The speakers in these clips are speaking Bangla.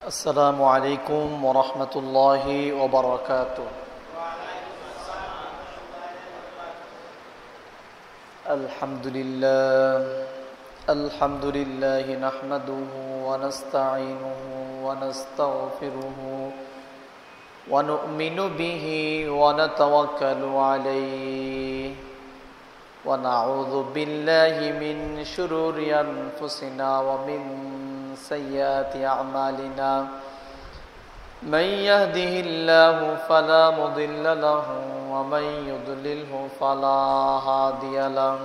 আসসালামু আলাইকুম ওয়া রাহমাতুল্লাহি ওয়া বারাকাতুহু। আলহামদুলিল্লাহ নাহমাদুহু ওয়া নাস্তাঈনুহু ওয়া নাস্তাগফিরুহু ওয়া নু'মিনু বিহি ওয়া নাতাওয়াক্কালু আলাইহি ওয়া নাউযু বিল্লাহি মিন শুরুরি আনফুসিনা ওয়া মিন سيئات أعمالنا من يهده الله فلا مضل له ومن يضلله فلا هادي له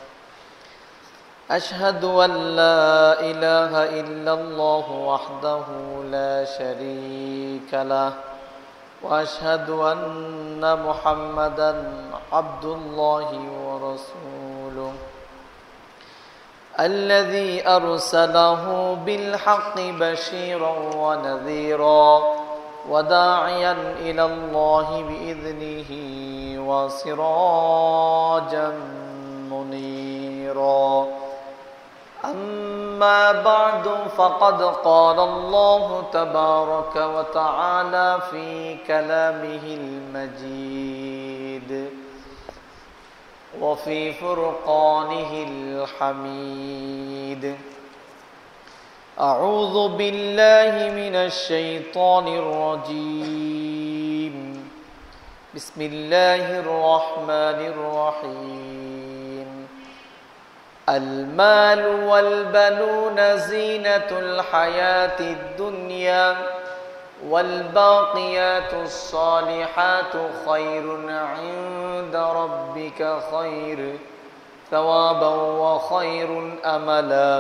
أشهد أن لا إله إلا الله وحده لا شريك له وأشهد أن محمدا عبد الله ورسوله الذي أرسله بالحق بشيرا ونذيرا وداعيا إلى الله بإذنه وسراجا منيرا أما بعد فقد قال الله تبارك وتعالى في كلامه المجيد وفي فرقانه الحميد أعوذ بالله من الشيطان الرجيم بسم الله الرحمن الرحيم المال والبنون زينة الحياة الدنيا والباقيات الصالحات خير عند ربك خير ثوابا وخير أملا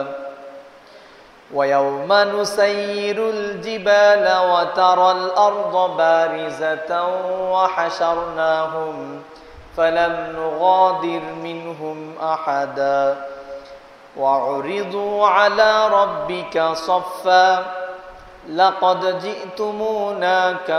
ويوم نسير الجبال وترى الأرض بارزة وحشرناهم فلم نغادر منهم أحدا وعرضوا على ربك صفا لقد جئتمونا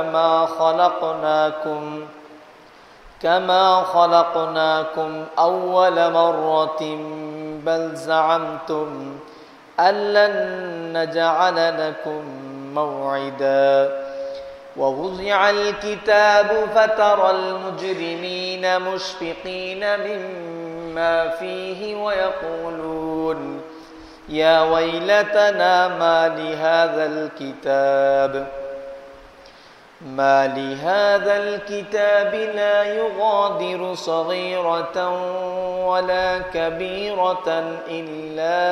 كما خلقناكم أول مرة بل زعمتم أن لن نجعل لكم موعدا ووضع الكتاب فترى المجرمين مشفقين مما فيه ويقولون يا ويلتنا ما لهذا الكتاب لا يغادر صغيرة ولا كبيرة إلا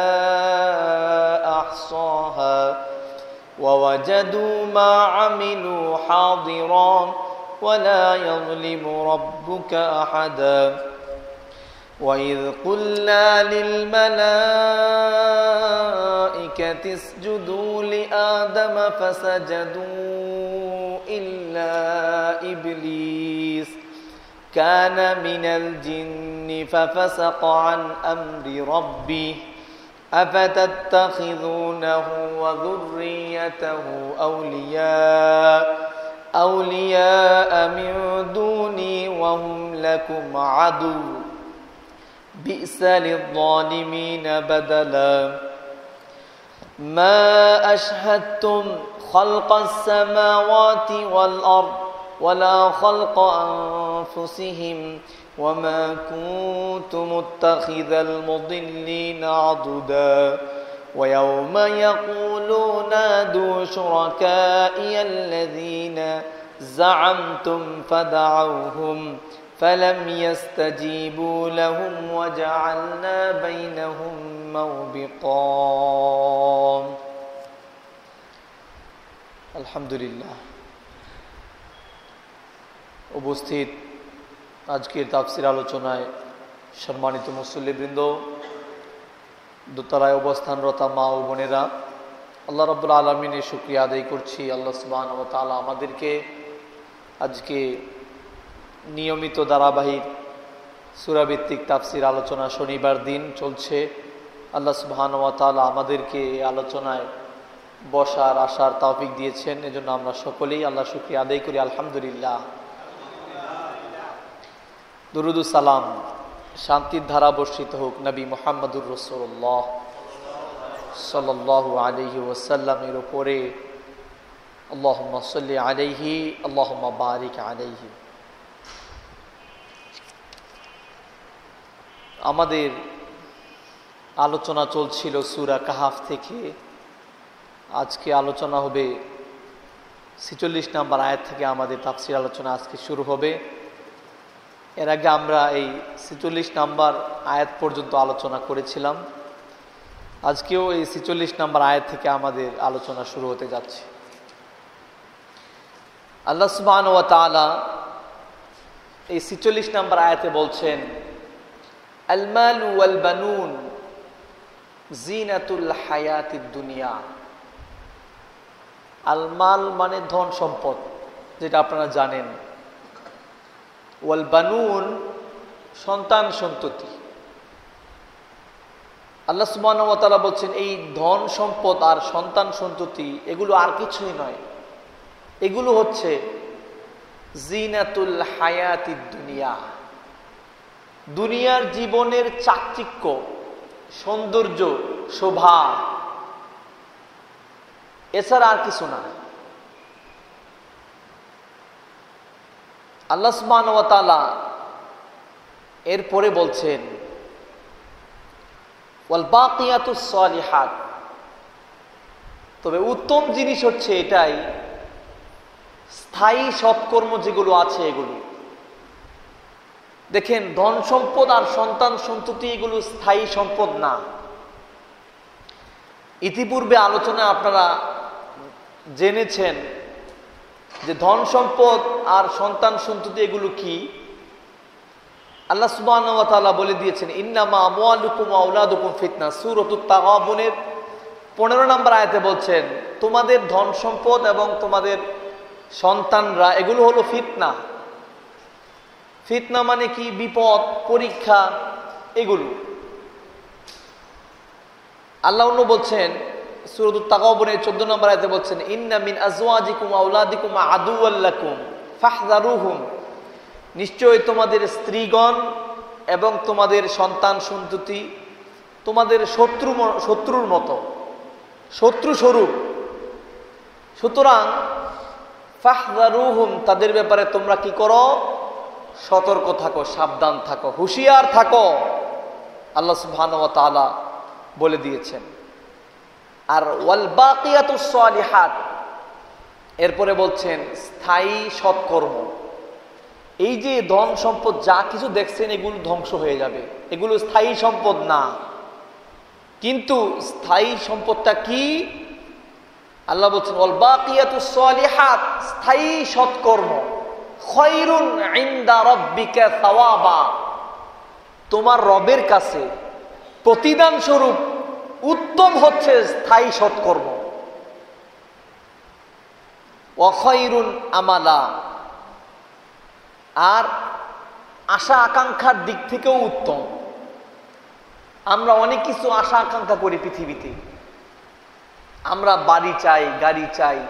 أحصاها ووجدوا ما عملوا حاضرا ولا يظلم ربك أحدا وإذ قلنا للملائكة اسجدوا لآدم فسجدوا إلا إبليس كان من الجن ففسق عن أمر ربه أفتتخذونه وذريته أولياء من دوني وهم لكم عدو بئس للظالمين بدلا ما أشهدتم خلق السماوات والأرض ولا خلق أنفسهم وما كنت متخذ المضلين عضدا ويوم يقولون نادوا شركائي الذين زعمتم فدعوهم فلم يستجيبوا لهم وجعلنا بينهم موبقا আলহামদুলিল্লাহ। উপস্থিত আজকের তাফসীর আলোচনায় সম্মানিত মুসল্লিবৃন্দ, দোতলায় অবস্থানরত মা ও বোনেরা, আল্লাহ রাব্বুল আলামিনের শুকরিয়া আদায় করছি। আল্লাহ সুবহানাহু ওয়া তাআলা আমাদেরকে আজকে নিয়মিত ধারাবাহিক সূরাভিত্তিক তাফসীর আলোচনা শনিবার দিন চলছে। আল্লাহ সুবহানাহু ওয়া তাআলা আমাদেরকে এই আলোচনায় বসার আসার তৌফিক দিয়েছেন, এজন্য আমরা সকলেই আল্লাহর শুকরিয়া আদায় করি। আলহামদুলিল্লাহ। দুরুদ ও সালাম, শান্তির ধারা বর্ষিত হোক নবী মুহাম্মদুর রাসূলুল্লাহ সাল্লাল্লাহু আলাইহি ওয়াসাল্লামের উপরে, আল্লাহুম্মা সাল্লি আলাইহি আল্লাহুম্মা বারিক আলাইহি। আমাদের আলোচনা চলছিল সূরা কাহাফ থেকে। আজকে আলোচনা হবে ৪৬ নম্বর আয়াত থেকে। আমাদের তাফসীর আলোচনা আজকে শুরু হবে। এর আগে আমরা এই ৪৬ নম্বর আয়াত পর্যন্ত আলোচনা করেছিলাম। আজকেও এই ৪৬ নম্বর আয়াত থেকে আমাদের আলোচনা শুরু হতে যাচ্ছে। আল্লাহ সুবহানাহু ওয়া তাআলা এই ৪৬ নম্বর আয়াতে বলছেন, আল মালু ওয়াল বানুন জিনাতুল হায়াতিদ দুনিয়া। আল মাল মানে ধন সম্পদ, যেটা আপনারা জানেন। ওয়াল বানুন সন্তান সন্ততি। আল্লাহ সুবহানাহু ওয়া তাআলা বলছেন এই ধন সম্পদ আর সন্তান সন্ততি এগুলো আর কিছুই নয়, এগুলো হচ্ছে জিনাতুল হায়াতিদ দুনিয়া, দুনিয়ার জীবনের চাকচিক্য, সৌন্দর্য, শোভা, এছাড়া আর কিছু না। আল্লাহ সুবহানাহু ওয়া তাআলা এরপরে বলছেন, ওয়াল বাকিয়াতুস সালিহাত। তবে উত্তম জিনিস হচ্ছে এটাই, স্থায়ী সৎকর্ম যেগুলো আছে এগুলো। দেখেন, ধন সম্পদ আর সন্তান সন্ততি এগুলো স্থায়ী সম্পদ না। ইতিপূর্বে আলোচনায় আপনারা জেনেছেন যে ধন সম্পদ আর সন্তান সন্ততি এগুলো কি। আল্লাহ সুবহানাহু ওয়া তাআলা বলে দিয়েছেন, ইন্নামা আমওয়ালুকুম ওয়া আওলাদুকুম ফিতনা। সূরাতুত তাগাবুনের 15 নম্বর আয়াতে বলছেন, তোমাদের ধন সম্পদ এবং তোমাদের সন্তানরা এগুলো হলো ফিতনা। ফিতনা মানে কি? বিপদ, পরীক্ষা, এগুলো। আল্লাহ অন্য বলছেন সূরাতুত তাগাবুনের 14 নম্বর আয়াতে বলছেন, ইন্না মিন আজওয়াজিকুম ওয়া আওলাদিকুম আদুওয়াল লাকুম ফাহযারুহুম। নিশ্চয়ই তোমাদের স্ত্রীগণ এবং তোমাদের সন্তান সন্ততি তোমাদের শত্রুর মতো, শত্রু স্বরূপ। সুতরাং ফাহযারুহুম, তাদের ব্যাপারে তোমরা কি করো? সতর্ক থাকো, সাবধান থাকো, হুঁশিয়ার থাকো। আল্লাহ সুবহানাহু ওয়া তাআলা বলে দিয়েছেন। আর ওয়াল বাকিয়াতুস সালিহাত, এরপরে বলছেন স্থায়ী সৎকর্ম। এই যে ধন সম্পদ যা কিছু দেখছেন এগুলো ধ্বংস হয়ে যাবে, এগুলো স্থায়ী সম্পদ না। কিন্তু স্থায়ী সম্পদটা কি? আল্লাহ বলছেন ওয়াল বাকিয়াতুস সালিহাত, স্থায়ী সৎকর্ম। খায়রুন ইনদা রাব্বিকা সাওয়াবা, তোমার রবের কাছে প্রতিদান স্বরূপ উত্তম হচ্ছে স্থায়ী সৎকর্ম। ওয়া খায়রুন আমালা, আর আশা আকাঙ্ক্ষার দিক থেকেও উত্তম। আমরা অনেক কিছু আশা আকাঙ্ক্ষা করি পৃথিবীতে। আমরা বাড়ি চাই, গাড়ি চাই,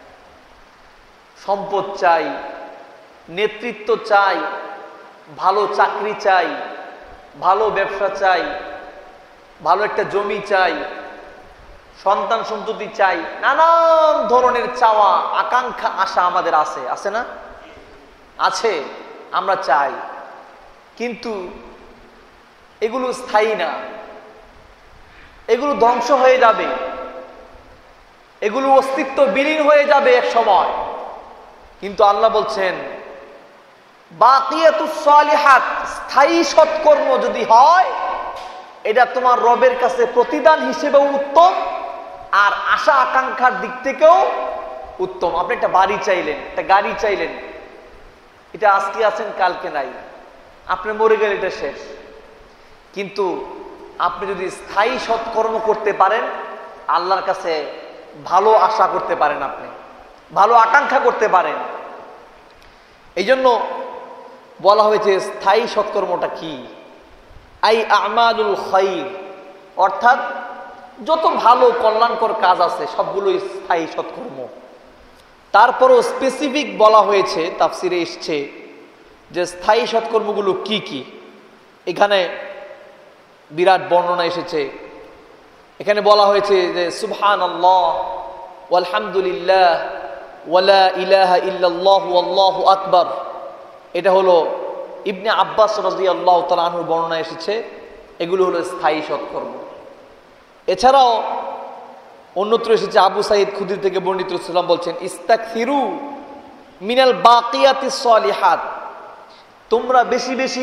সম্পদ চাই, নেতৃত্ব চাই, ভালো চাকরি চাই, ভালো ব্যবসা চাই, ভালো একটা জমি চাই, সন্তান সন্ততি চাই। নানান ধরনের চাওয়া, আকাঙ্ক্ষা, আশা আমাদের আছে, আছে না? আছে, আমরা চাই। কিন্তু এগুলো স্থায়ী না, এগুলো ধ্বংস হয়ে যাবে, এগুলো অস্তিত্ব বিলীন হয়ে যাবে এক সময়। কিন্তু আল্লাহ বলছেন বাকিয়াতুস সালিহাত, স্থায়ী সৎকর্ম যদি হয় এটা তোমার রবের কাছে প্রতিদান হিসেবেও উত্তম, আর আশা আকাঙ্ক্ষার দিক থেকেও উত্তম। আপনি একটা বাড়ি চাইলেন, একটা গাড়ি চাইলেন, এটা আজকে আছেন কালকে নাই, আপনি মরে গেলে এটা শেষ। কিন্তু আপনি যদি স্থায়ী সৎকর্ম করতে পারেন, আল্লাহর কাছে ভালো আশা করতে পারেন, আপনি ভালো আকাঙ্ক্ষা করতে পারেন। এই জন্য বলা হয়েছে স্থায়ী সৎকর্মটা কি? আই আমালুল খায়র, অর্থাৎ যত ভালো কল্যাণকর কাজ আছে সবগুলোই স্থায়ী সৎকর্ম। তারপরও স্পেসিফিক বলা হয়েছে, তাফসিরে এসছে যে স্থায়ী সৎকর্মগুলো কি কি। এখানে বিরাট বর্ণনা এসেছে। এখানে বলা হয়েছে যে সুবহানাল্লাহ ওয়ালহামদুলিল্লাহ ওয়ালা ইলাহা ইল্লাল্লাহু আল্লাহু আকবার। এটা হলো ইবনে আব্বাস রাদিয়াল্লাহু তাআলা আনহুর বর্ণনা এসেছে। এগুলো হলো স্থায়ী সৎকর্ম। এছাড়াও অন্যত্র এসেছে আবু সাঈদ খুদরি থেকে বর্ণিত রাসূলুল্লাহ বলছেন, ইস্তাকসিরু মিনাল বাকিয়াতিস সালিহাত, তোমরা বেশি বেশি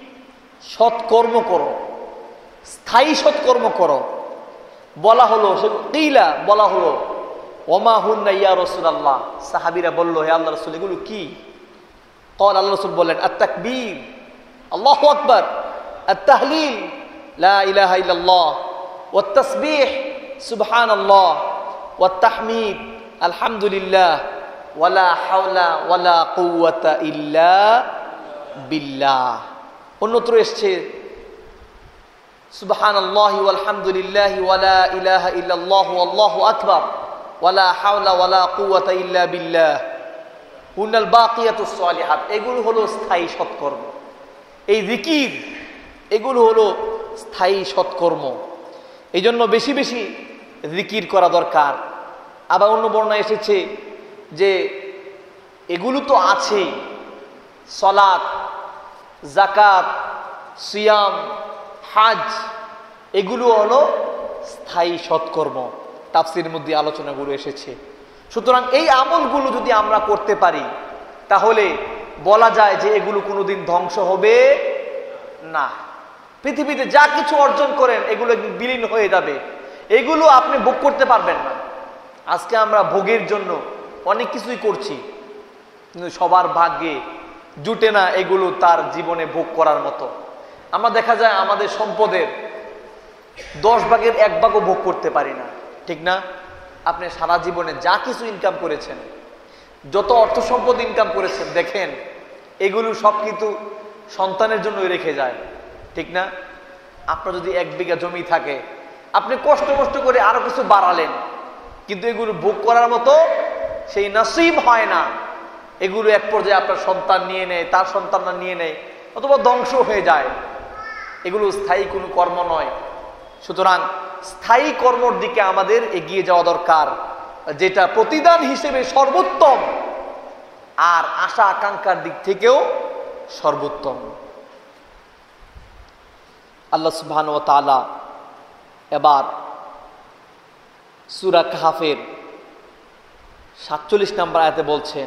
সৎকর্ম করো, স্থায়ী সৎকর্ম করো। বলা হলো কিলা, বলা হলো ওমা হুন্না ইয়া রাসূলুল্লাহ, সাহাবীরা বলল, হে আল্লাহর রাসূল এগুলো কি? ক্বাল, আল্লাহর রাসূল বললেন, আত-তাকবীর আল্লাহু আকবার, আত-তাহলিল লা ইলাহা ইল্লাল্লাহ, ওয়াত তাসবিহ সুবহানাল্লাহ, ওয়াত তাহমিদ আলহামদুলিল্লাহ, ওয়ালা হাওলা ওয়ালা কুওয়াতা ইল্লা বিল্লাহ। অন্যত্র এসেছে সুবহানাল্লাহি ওয়ালহামদুলিল্লাহি ওয়ালা ইলাহা ইল্লাল্লাহু আল্লাহু আকবার, ওয়ালা হাওলা ওয়ালা কুওয়াতা ইল্লা বিল্লাহ, হুনাল বাকিয়াতুস সালিহাত। এগুলো হলো স্থায়ী সৎকর্ম। এই জিকির এগুলো হলো স্থায়ী সৎকর্ম। এই জন্য বেশি বেশি জিকির করা দরকার। আবার অন্য বর্ণনা এসেছে যে এগুলো তো আছেই, সালাত, যাকাত, সিয়াম, হাজ, এগুলো হলো স্থায়ী সৎকর্ম। তাফসীরের মধ্যে আলোচনাগুলো এসেছে। সুতরাং এই আমলগুলো যদি আমরা করতে পারি তাহলে বলা যায় যে এগুলো কোনোদিন ধ্বংস হবে না। পৃথিবীতে যা কিছু অর্জন করেন এগুলো বিলীন হয়ে যাবে, এগুলো আপনি ভোগ করতে পারবেন না। আজকে আমরা ভোগের জন্য অনেক কিছুই করছি, কিন্তু সবার ভাগ্যে জুটে না এগুলো তার জীবনে ভোগ করার মতো। আমরা দেখা যায় আমাদের সম্পদের 10 ভাগের 1 ভাগও ভোগ করতে পারি না, ঠিক না? আপনি সারা জীবনে যা কিছু ইনকাম করেছেন, যত অর্থ সম্পদ ইনকাম করেছেন, দেখেন এগুলো সব কিন্তু সন্তানের জন্যই রেখে যায়, ঠিক না? আপনার যদি 1 বিঘা জমি থাকে, আপনি কষ্ট কষ্ট করে আরো কিছু বাড়ালেন, কিন্তু এগুলো ভোগ করার মতো সেই নসিব হয় না। এগুলো এক পর্যায়ে আপনার সন্তান নিয়ে নেয়, তার সন্তানরা নিয়ে নেয়, অথবা ধ্বংস হয়ে যায়। এগুলো স্থায়ী কোনো কর্ম নয়। সুতরাং স্থায়ী কর্মর দিকে আমাদের এগিয়ে যাওয়া দরকার, যেটা প্রতিদান হিসেবে সর্বোত্তম আর আশা আকাঙ্ক্ষার দিক থেকেও সর্বোত্তম। আল্লাহ সুবহানাহু ওয়া তাআলা এবার সূরা কাহফের 47 নম্বর আয়াতে বলছেন,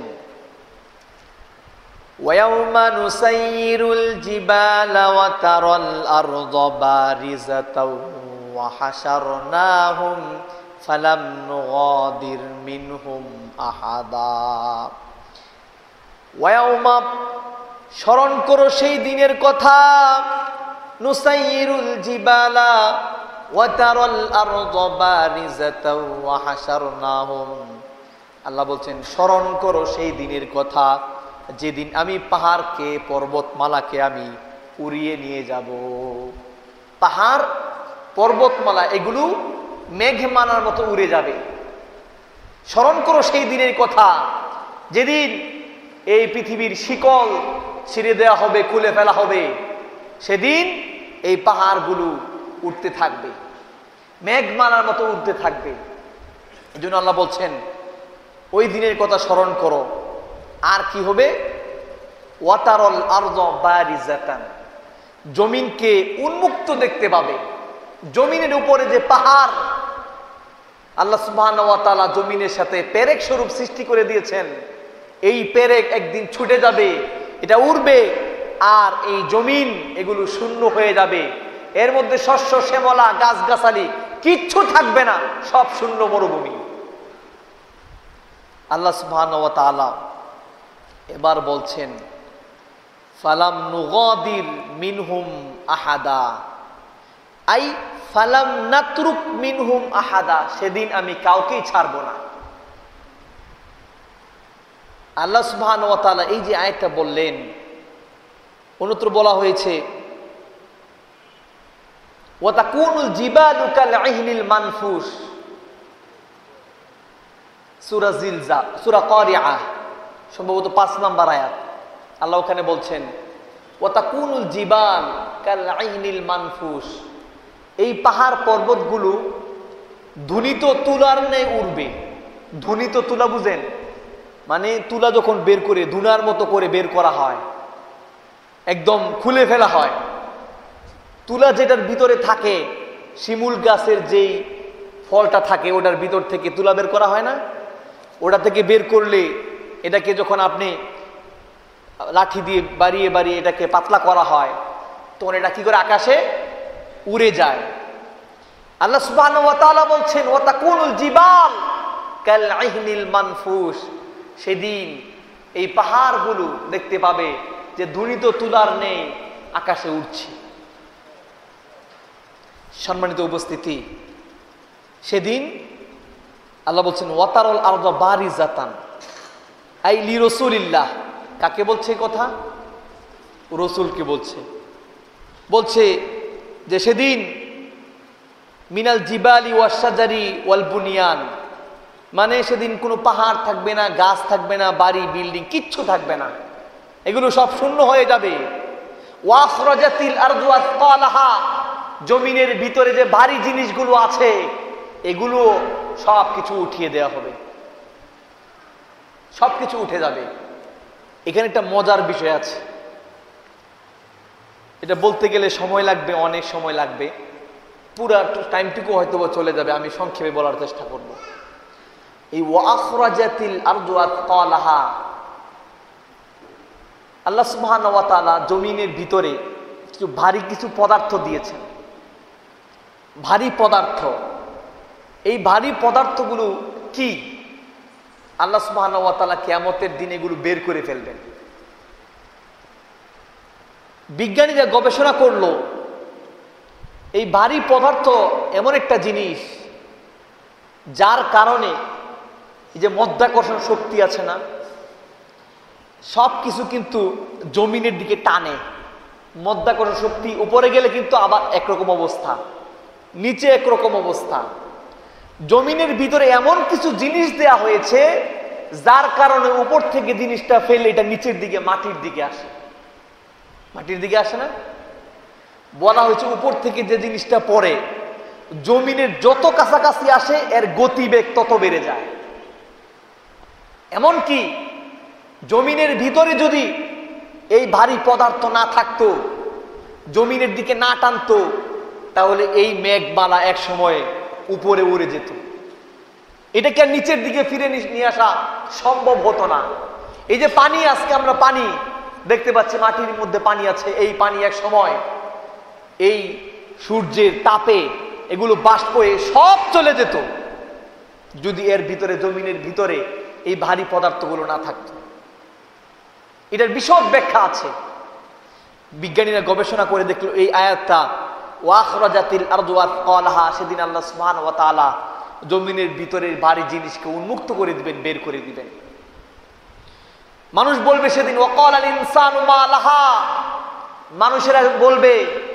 ওয়ায়াউমা নুসাইয়িরুল জিবালা ওয়া তারাল আরযা বারিজাতাও ওয়া হাশারনাহুম ফালাম নুগাদির মিনহুম আহাদা। ওয়ায়াউমা, স্মরণ করো সেই দিনের কথা, নুসাইয়িরুল জিবালা ওয়া তারাল আরযা বারিজাতাও ওয়া হাশারনাহুম। আল্লাহ বলছেন স্মরণ করো সেই দিনের কথা যেদিন আমি পাহাড়কে, পর্বতমালাকে আমি উড়িয়ে নিয়ে যাব। পাহাড়, পর্বতমালা এগুলো মেঘমালার মতো উড়ে যাবে। স্মরণ করো সেই দিনের কথা যেদিন এই পৃথিবীর শিকল ছিঁড়ে দেওয়া হবে, খুলে ফেলা হবে। সেদিন এই পাহাড়গুলো উঠতে থাকবে, মেঘমালার মতো উঠতে থাকবে। এই জন্য আল্লাহ বলছেন ওই দিনের কথা স্মরণ করো। আর কি হবে? ওয়াতারল আরয বারিজাতান, জমিনকে উন্মুক্ত দেখতে পাবে। জমিনের উপরে যে পাহাড় আল্লাহ সুবহানাহু ওয়া তাআলা জমিনের সাথে পেরেক স্বরূপ সৃষ্টি করে দিয়েছেন, এই পেরেক একদিন ছুটে যাবে, এটা উড়বে, আর এই জমিন এগুলো শূন্য হয়ে যাবে। এর মধ্যে শস্য শ্যামলা গাছগাছালি কিচ্ছু থাকবে না, সব শূন্য মরুভূমি। আল্লাহ সুবহানাহু ওয়া তাআলা এবার বলছেন ফালাম নুগাদির মিনহুম আহাদা, আই ফালাম নাতরুক মিনহুম আহাদা, সেদিন আমি কাউকেই ছাড়ব না। আল্লাহ সুবহানাহু ওয়া তাআলা এই যে আয়াতটা বললেন, অন্যত্র বলা হয়েছে ওয়া তাকুনুল জিবালু কাল ইহনিল মানফুস, সূরা জিলজা, সূরা কারিআহ সম্ভবত 5 নম্বর আয়াত। আল্লাহ ওখানে বলছেন ওয়া তাকুনুল জিবাল কাল ইহনিল মানফুস, এই পাহাড় পর্বতগুলো ধুনিত তুলার ন্যায় উড়বে। ধুনিত তুলা বুঝেন? মানে তুলা যখন বের করে ধুনার মতো করে বের করা হয়, একদম খুলে ফেলা হয়, তুলা যেটার ভিতরে থাকে, শিমুল গাছের যেই ফলটা থাকে ওটার ভিতর থেকে তুলা বের করা হয় না, ওটা থেকে বের করলে এটাকে যখন আপনি লাঠি দিয়ে বাড়িয়ে বাড়িয়ে এটাকে পাতলা করা হয়, তখন এটা কি করে আকাশে উড়ে যায়। আল্লাহ সুবহানাহু ওয়া তাআলা বলছেন ওয়া তাকুনুল জিবাল কাল ইহনিল মানফুস, সেদিন এই পাহাড়গুলো দেখতে পাবে যে ধুনিত তুলার নেই, আকাশে উড়ছে। সম্মানিত উপস্থিতি, সেদিন আল্লাহ বলছেন ওয়াতারুল আরদা বারিজাতান আই লিরাসূলিল্লাহ। কাকে বলছে কথা? রাসূলকে বলছে। বলছে যে সেদিন মিনাল জিবালি ওয়াশ শাজারি ওয়াল বুনিয়ান, মানে সেদিন কোনো পাহাড় থাকবে না, গাছ থাকবে না, বাড়ি বিল্ডিং কিচ্ছু থাকবে না, এগুলো সব শূন্য হয়ে যাবে। ওয়া আখরাজাতিল আরদু আসকালাহা, জমিনের ভিতরে যে ভারী জিনিসগুলো আছে এগুলো সব কিছু উঠিয়ে দেওয়া হবে, সব কিছু উঠে যাবে। এখানে একটা মজার বিষয় আছে, এটা বলতে গেলে সময় লাগবে, অনেক সময় লাগবে, পুরা টাইমটুকু হয়তো চলে যাবে, আমি সংক্ষেপে বলার চেষ্টা করব। এই ওয়া আখরাজাতিল আরদু আসকালাহা, আল্লাহ সুবহানাহু ওয়া তাআলা জমিনের ভিতরে কিছু ভারী কিছু পদার্থ দিয়েছেন, ভারী পদার্থ। এই ভারী পদার্থগুলো কি? আল্লাহ সুবহানাহু ওয়া তাআলা কিয়ামতের দিন এগুলো বের করে ফেলবেন। বিজ্ঞানীরা গবেষণা করলো এই ভারী পদার্থ এমন একটা জিনিস যার কারণে এই যে মাধ্যাকর্ষণ শক্তি আছে না, সব কিছু কিন্তু জমিনের দিকে টানে। মাধ্যাকর্ষণ শক্তি উপরে গেলে কিন্তু আবার একরকম অবস্থা, নিচে একরকম অবস্থা। জমিনের ভিতরে এমন কিছু জিনিস দেয়া হয়েছে যার কারণে উপর থেকে জিনিসটা ফেলে এটা নিচের দিকে মাটির দিকে আসে। মাটির দিকে আসে না? বলা হয়েছে উপর থেকে যে জিনিসটা পড়ে জমিনের যত কাছাকাছি আসে এর গতিবেগ তত বেড়ে যায়। এমনকি জমিনের ভিতরে যদি এই ভারী পদার্থ না থাকতো, জমিনের দিকে না টানতো, তাহলে এই মেঘমালা এক সময় উপরে উড়ে যেত। এটাকে আর নিচের দিকে ফিরে নিয়ে আসা সম্ভব হতো না। এই যে পানি, আজকে আমরা পানি দেখতে পাচ্ছি, মাটির মধ্যে পানি আছে, এই পানি এক সময় এই সূর্যের তাপে এগুলো বাষ্প হয়ে সব চলে যেত যদি এর ভিতরে, জমিনের ভিতরে এই ভারী পদার্থগুলো না থাকতো। এটার বিশদ ব্যাখ্যা আছে, বিজ্ঞানীরা গবেষণা করে দেখলো এই আয়াতটা ওয়া আখরাজাতিল আরদু আসকালাহা, সেদিন আল্লাহ সুবহানাহু ওয়া তাআলা জমিনের ভিতরের ভারী জিনিসকে উন্মুক্ত করে দিবেন, বের করে দিবেন। মানুষ বলবে সেদিন ওয়াকালাল ইনসানু মা লাহা, মানুষেরা বলবে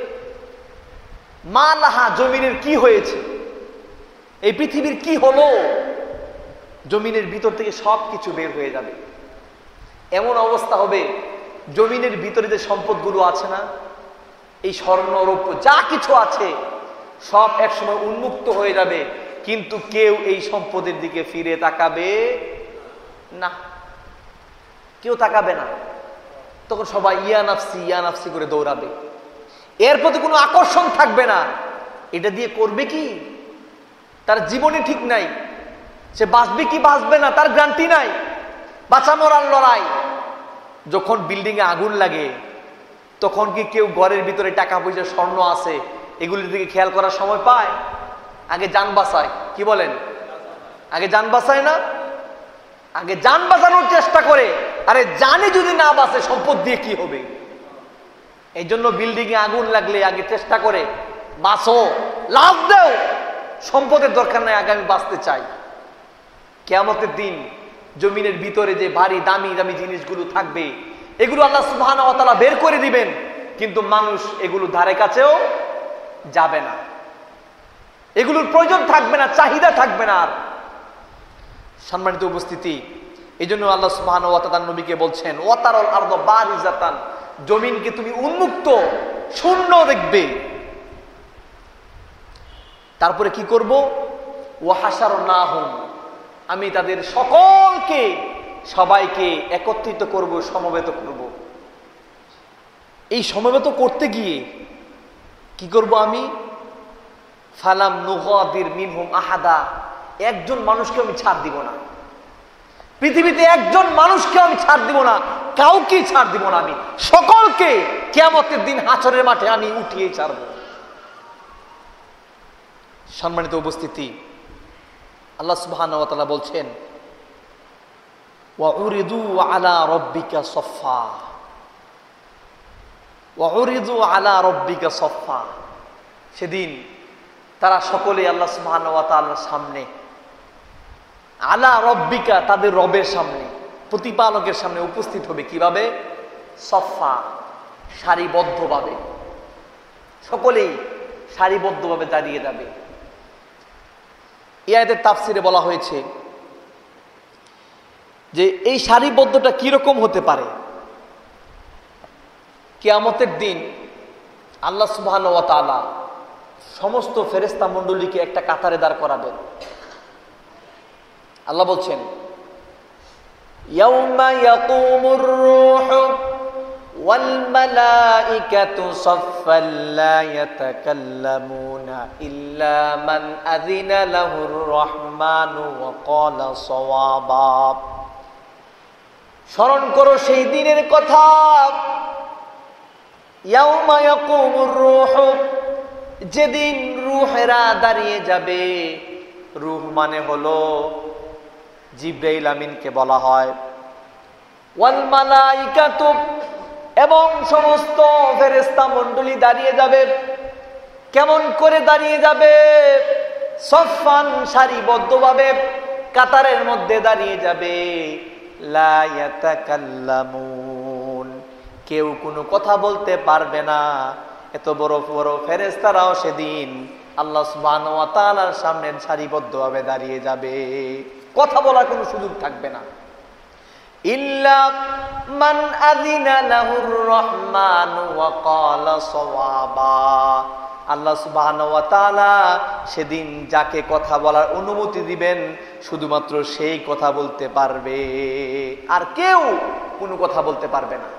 মা লাহা, জমিনের কি হয়েছে, এই পৃথিবীর কি হলো। জমিনের ভিতর থেকে সব কিছু বের হয়ে যাবে। এমন অবস্থা হবে জমিনের ভিতরে যে সম্পদগুলো আছে না, এই স্বর্ণ রৌপ্য যা কিছু আছে সব একসময় উন্মুক্ত হয়ে যাবে, কিন্তু কেউ এই সম্পদের দিকে ফিরে তাকাবে না, কেউ তাকাবে না। তখন সবাই ইয়া নাফসি করে দৌড়াবে, এর প্রতি কোনো আকর্ষণ থাকবে না। এটা দিয়ে করবে কি? তার জীবনে ঠিক নাই, সে বাঁচবে কি বাঁচবে না তার গ্যারান্টি নাই, বাঁচা মরার লড়াই। যখন বিল্ডিং এ আগুন লাগে তখন কি কেউ ঘরের ভিতরে টাকা পয়সা স্বর্ণ আছে এগুলির দিকে খেয়াল করার সময় পায়? আগে যান বাঁচায়, কি বলেন? আগে যান বাঁচায় না? আগে যান বাঁচানোর চেষ্টা করে। আরে জানে যদি না বাঁচে সম্পদ দিয়ে কি হবে? এই জন্য বিল্ডিং এ আগুন লাগলে আগে চেষ্টা করে বাঁচো, লাভ দেও, সম্পদের দরকার নাই, আগে আমি বাঁচতে চাই। কিয়ামতের দিন জমিনের ভিতরে যে ভারী দামি দামি জিনিসগুলো থাকবে এগুলো আল্লাহ সুবহানাহু ওয়া তাআলা বের করে দিবেন, কিন্তু মানুষ এগুলো ধারে কাছেও যাবে না, এগুলোর প্রয়োজন থাকবে না, চাহিদা থাকবে না আর। সম্মানিত উপস্থিতি, এই জন্য আল্লাহ সুবহানাহু ওয়া তাআলা নবীকে বলছেন ওয়াতারাল আরদা বারিজাতান, জমিনকে তুমি উন্মুক্ত শূন্য দেখবে। তারপরে কি করব? ওয়া হাশারনাহুম, আমি তাদের সকলকে সবাইকে একত্রিত করব, সমবেত করব। এই সমবেত করতে গিয়ে কি করব আমি? ফালাম নুগাদির মিনহুম আহাদা, একজন মানুষকে আমি ছাড় দিব না। পৃথিবীতে একজন মানুষকে আমি ছাড় দিব না, কাউকে ছাড় দিব না। আমি সকলকে কিয়ামতের দিন হাসরের মাঠে আমি উঠিয়ে ছাড়ব। সম্মানিত উপস্থিতি, আল্লাহ সুবহানাহু ওয়া তাআলা বলছেন, ওয়া উরিদু আলা রাব্বিকা সাফফা, ওয়া উরিদু আলা রাব্বিকা সাফফা। সেদিন তারা সকলেই আল্লাহ সুবহানাহু ওয়া তাআলার সামনে, আলা রব্বিকা, তাদের রবের সামনে, প্রতিপালকের সামনে উপস্থিত হবে। কিভাবে? সফা, সারিবদ্ধভাবে। সকলেই সারিবদ্ধভাবে দাঁড়িয়ে যাবে। এই আয়াতের তাফসিরে বলা হয়েছে যে এই সারিবদ্ধটা কিরকম হতে পারে? কিয়ামতের দিন আল্লাহ সুবহানাহু ওয়া তাআলা সমস্ত ফেরেশতা মণ্ডলীকে একটা কাতারে দাঁড় করাবেন। আল্লাহ বলছেন, ইয়াউমা ইয়াকুমুর রূহু ওয়াল মালাইকাতু সাফফান লা ইয়াতাকাল্লামুনা ইল্লা মান আযিনা লাহুর রহমানু ওয়া ক্বালা সাওয়াবা। স্মরণ করো সেই দিনের কথা। ইয়াউমা ইয়াকুমুর রূহু, যেদিন রূহেরা দাঁড়িয়ে যাবে। রূহ মানে হলো জিবরাইল আমিনকে বলা হয়। ওয়াল মালাইকাতু, এবং সমস্ত ফেরেশতা মণ্ডলী দাঁড়িয়ে যাবে। কেমন করে দাঁড়িয়ে যাবে? সফফান, সারিবদ্ধভাবে কাতারের মধ্যে দাঁড়িয়ে যাবে। লা ইয়াতাকাল্লামুন, কেউ কোনো কথা বলতে পারবে না। এত বড় বড় ফেরেশতারাও সেদিন আল্লাহ সুবহানাহু ওয়া তাআলার সামনে সারিবদ্ধভাবে দাঁড়িয়ে যাবে। কথা বলার কোনো সুযোগ থাকবে না। ইল্লা মান আযিনা লাহুর রহমানু ওয়া ক্বালা সাওয়াবা, আল্লাহ সুবহানাহু ওয়া তাআলা সেদিন যাকে কথা বলার অনুমতি দিবেন শুধুমাত্র সেই কথা বলতে পারবে, আর কেউ কোনো কথা বলতে পারবে না।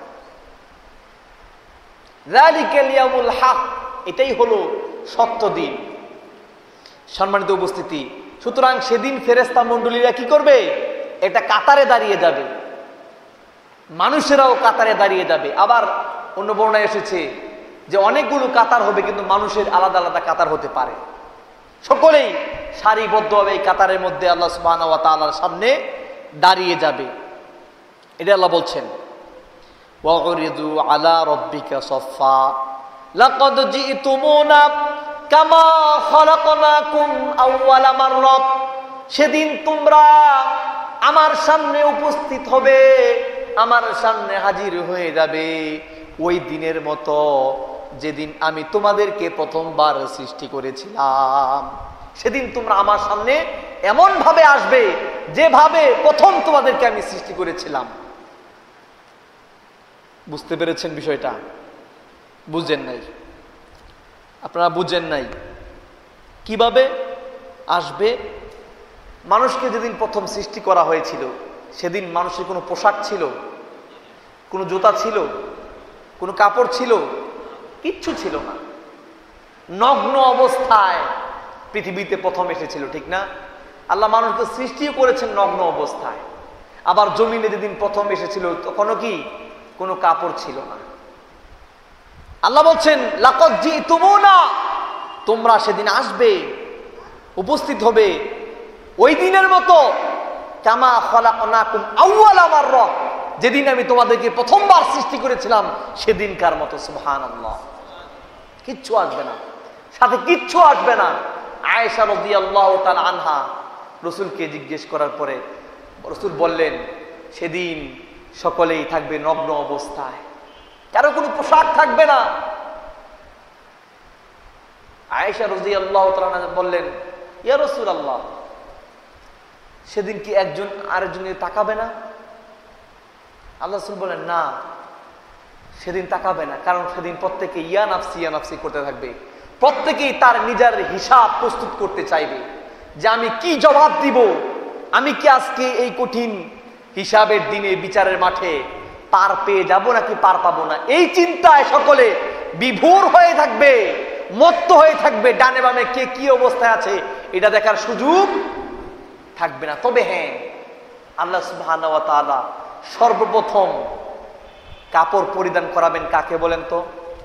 যালিকাল ইয়াউমুল হক, এটাই হলো সত্য দিন। সম্মানিত উপস্থিতি, সুতরাং সেদিন ফেরেশতা মণ্ডলীরা কি করবে? এটা কাতারে দাঁড়িয়ে যাবে। মানুষেরাও কাতারে দাঁড়িয়ে যাবে। আবার অন্য বর্ণনায় এসেছে যে অনেকগুলো কাতার হবে, কিন্তু মানুষের আলাদা আলাদা কাতার হতে পারে। সকলেই সারিবদ্ধভাবে এই কাতারের মধ্যে আল্লাহ সুবহানাহু ওয়া তাআলার সামনে দাঁড়িয়ে যাবে। এটা আল্লাহ বলছেন, ওয়া উরিদু আলা রাব্বিকা সাফফা লাকাদ জিতুমুনা কামা খালাকনাকুম আউওয়ালা মাররা। সেদিন তোমরা আমার সামনে উপস্থিত হবে, আমার সামনে হাজির হয়ে যাবে ওই দিনের মতো যেদিন আমি তোমাদেরকে প্রথমবার সৃষ্টি করেছিলাম। সেদিন তোমরা আমার সামনে এমন ভাবে আসবে যেভাবে প্রথম তোমাদেরকে আমি সৃষ্টি করেছিলাম। বুঝতে পেরেছেন বিষয়টা? বুঝেন নাই? আপনারা বুঝেন নাই? কিভাবে আসবে? মানুষকে যেদিন প্রথম সৃষ্টি করা হয়েছিল সেদিন মানুষের কোনো পোশাক ছিল, কোনো জুতা ছিল, কোনো কাপড় ছিল? কিচ্ছু ছিল না। নগ্ন অবস্থায় পৃথিবীতে প্রথম এসেছিল, ঠিক না? আল্লাহ মানুষকে সৃষ্টিও করেছেন নগ্ন অবস্থায়। আবার জমিনে যেদিন প্রথম এসেছিল তখনও কি কোনো কাপড় ছিল না। আল্লাহ বলছেন, লাকাদ জিতুমুনা, তোমরা সেদিন আসবে, উপস্থিত হবে ওই দিনের মতো, কামা খালাকনাকুম আউওয়ালা মাররা, যেদিন আমি তোমাদেরকে প্রথমবার সৃষ্টি করেছিলাম সেদিনকার মতো। সুবহানাল্লাহ। কিচ্ছু আসবে না, সাথে কিচ্ছু আসবে না। আয়েশা রাদিয়াল্লাহু তাআলা আনহা রাসূলকে জিজ্ঞেস করার পরে রাসূল বললেন, সেদিন সকলেই থাকবে নগ্ন অবস্থায়, কারো কোনো পোশাক থাকবে না। আয়েশা রাদিয়াল্লাহু তাআলা বললেন, ইয়া রাসূলুল্লাহ, সেদিন কি একজন আরেকজনের তাকাবে না? আল্লাহ রাসূল বলেন, না, সেদিন তাকাবে না, কারণ সেদিন প্রত্যেকে ইয়া নাফসি করতে থাকবে। প্রত্যেকেই তার নিজের হিসাব প্রস্তুত করতে চাইবে যে আমি কি জবাব দিব, আমি কি আজকে এই কঠিন হিসাবের দিনে বিচারের মাঠে পার পেয়ে যাব নাকি পার পাবো না, এই চিন্তায় সকলে বিভোর হয়ে থাকবে, মত্ত হয়ে থাকবে। ডানে বামে কে কি অবস্থায় আছে এটা দেখার সুযোগ থাকবে না। তবে হ্যাঁ, আল্লাহ সুবহানাহু ওয়া তাআলা সর্বপ্রথম কাপড় পরিধান করাবেন কাকে বলেন তো?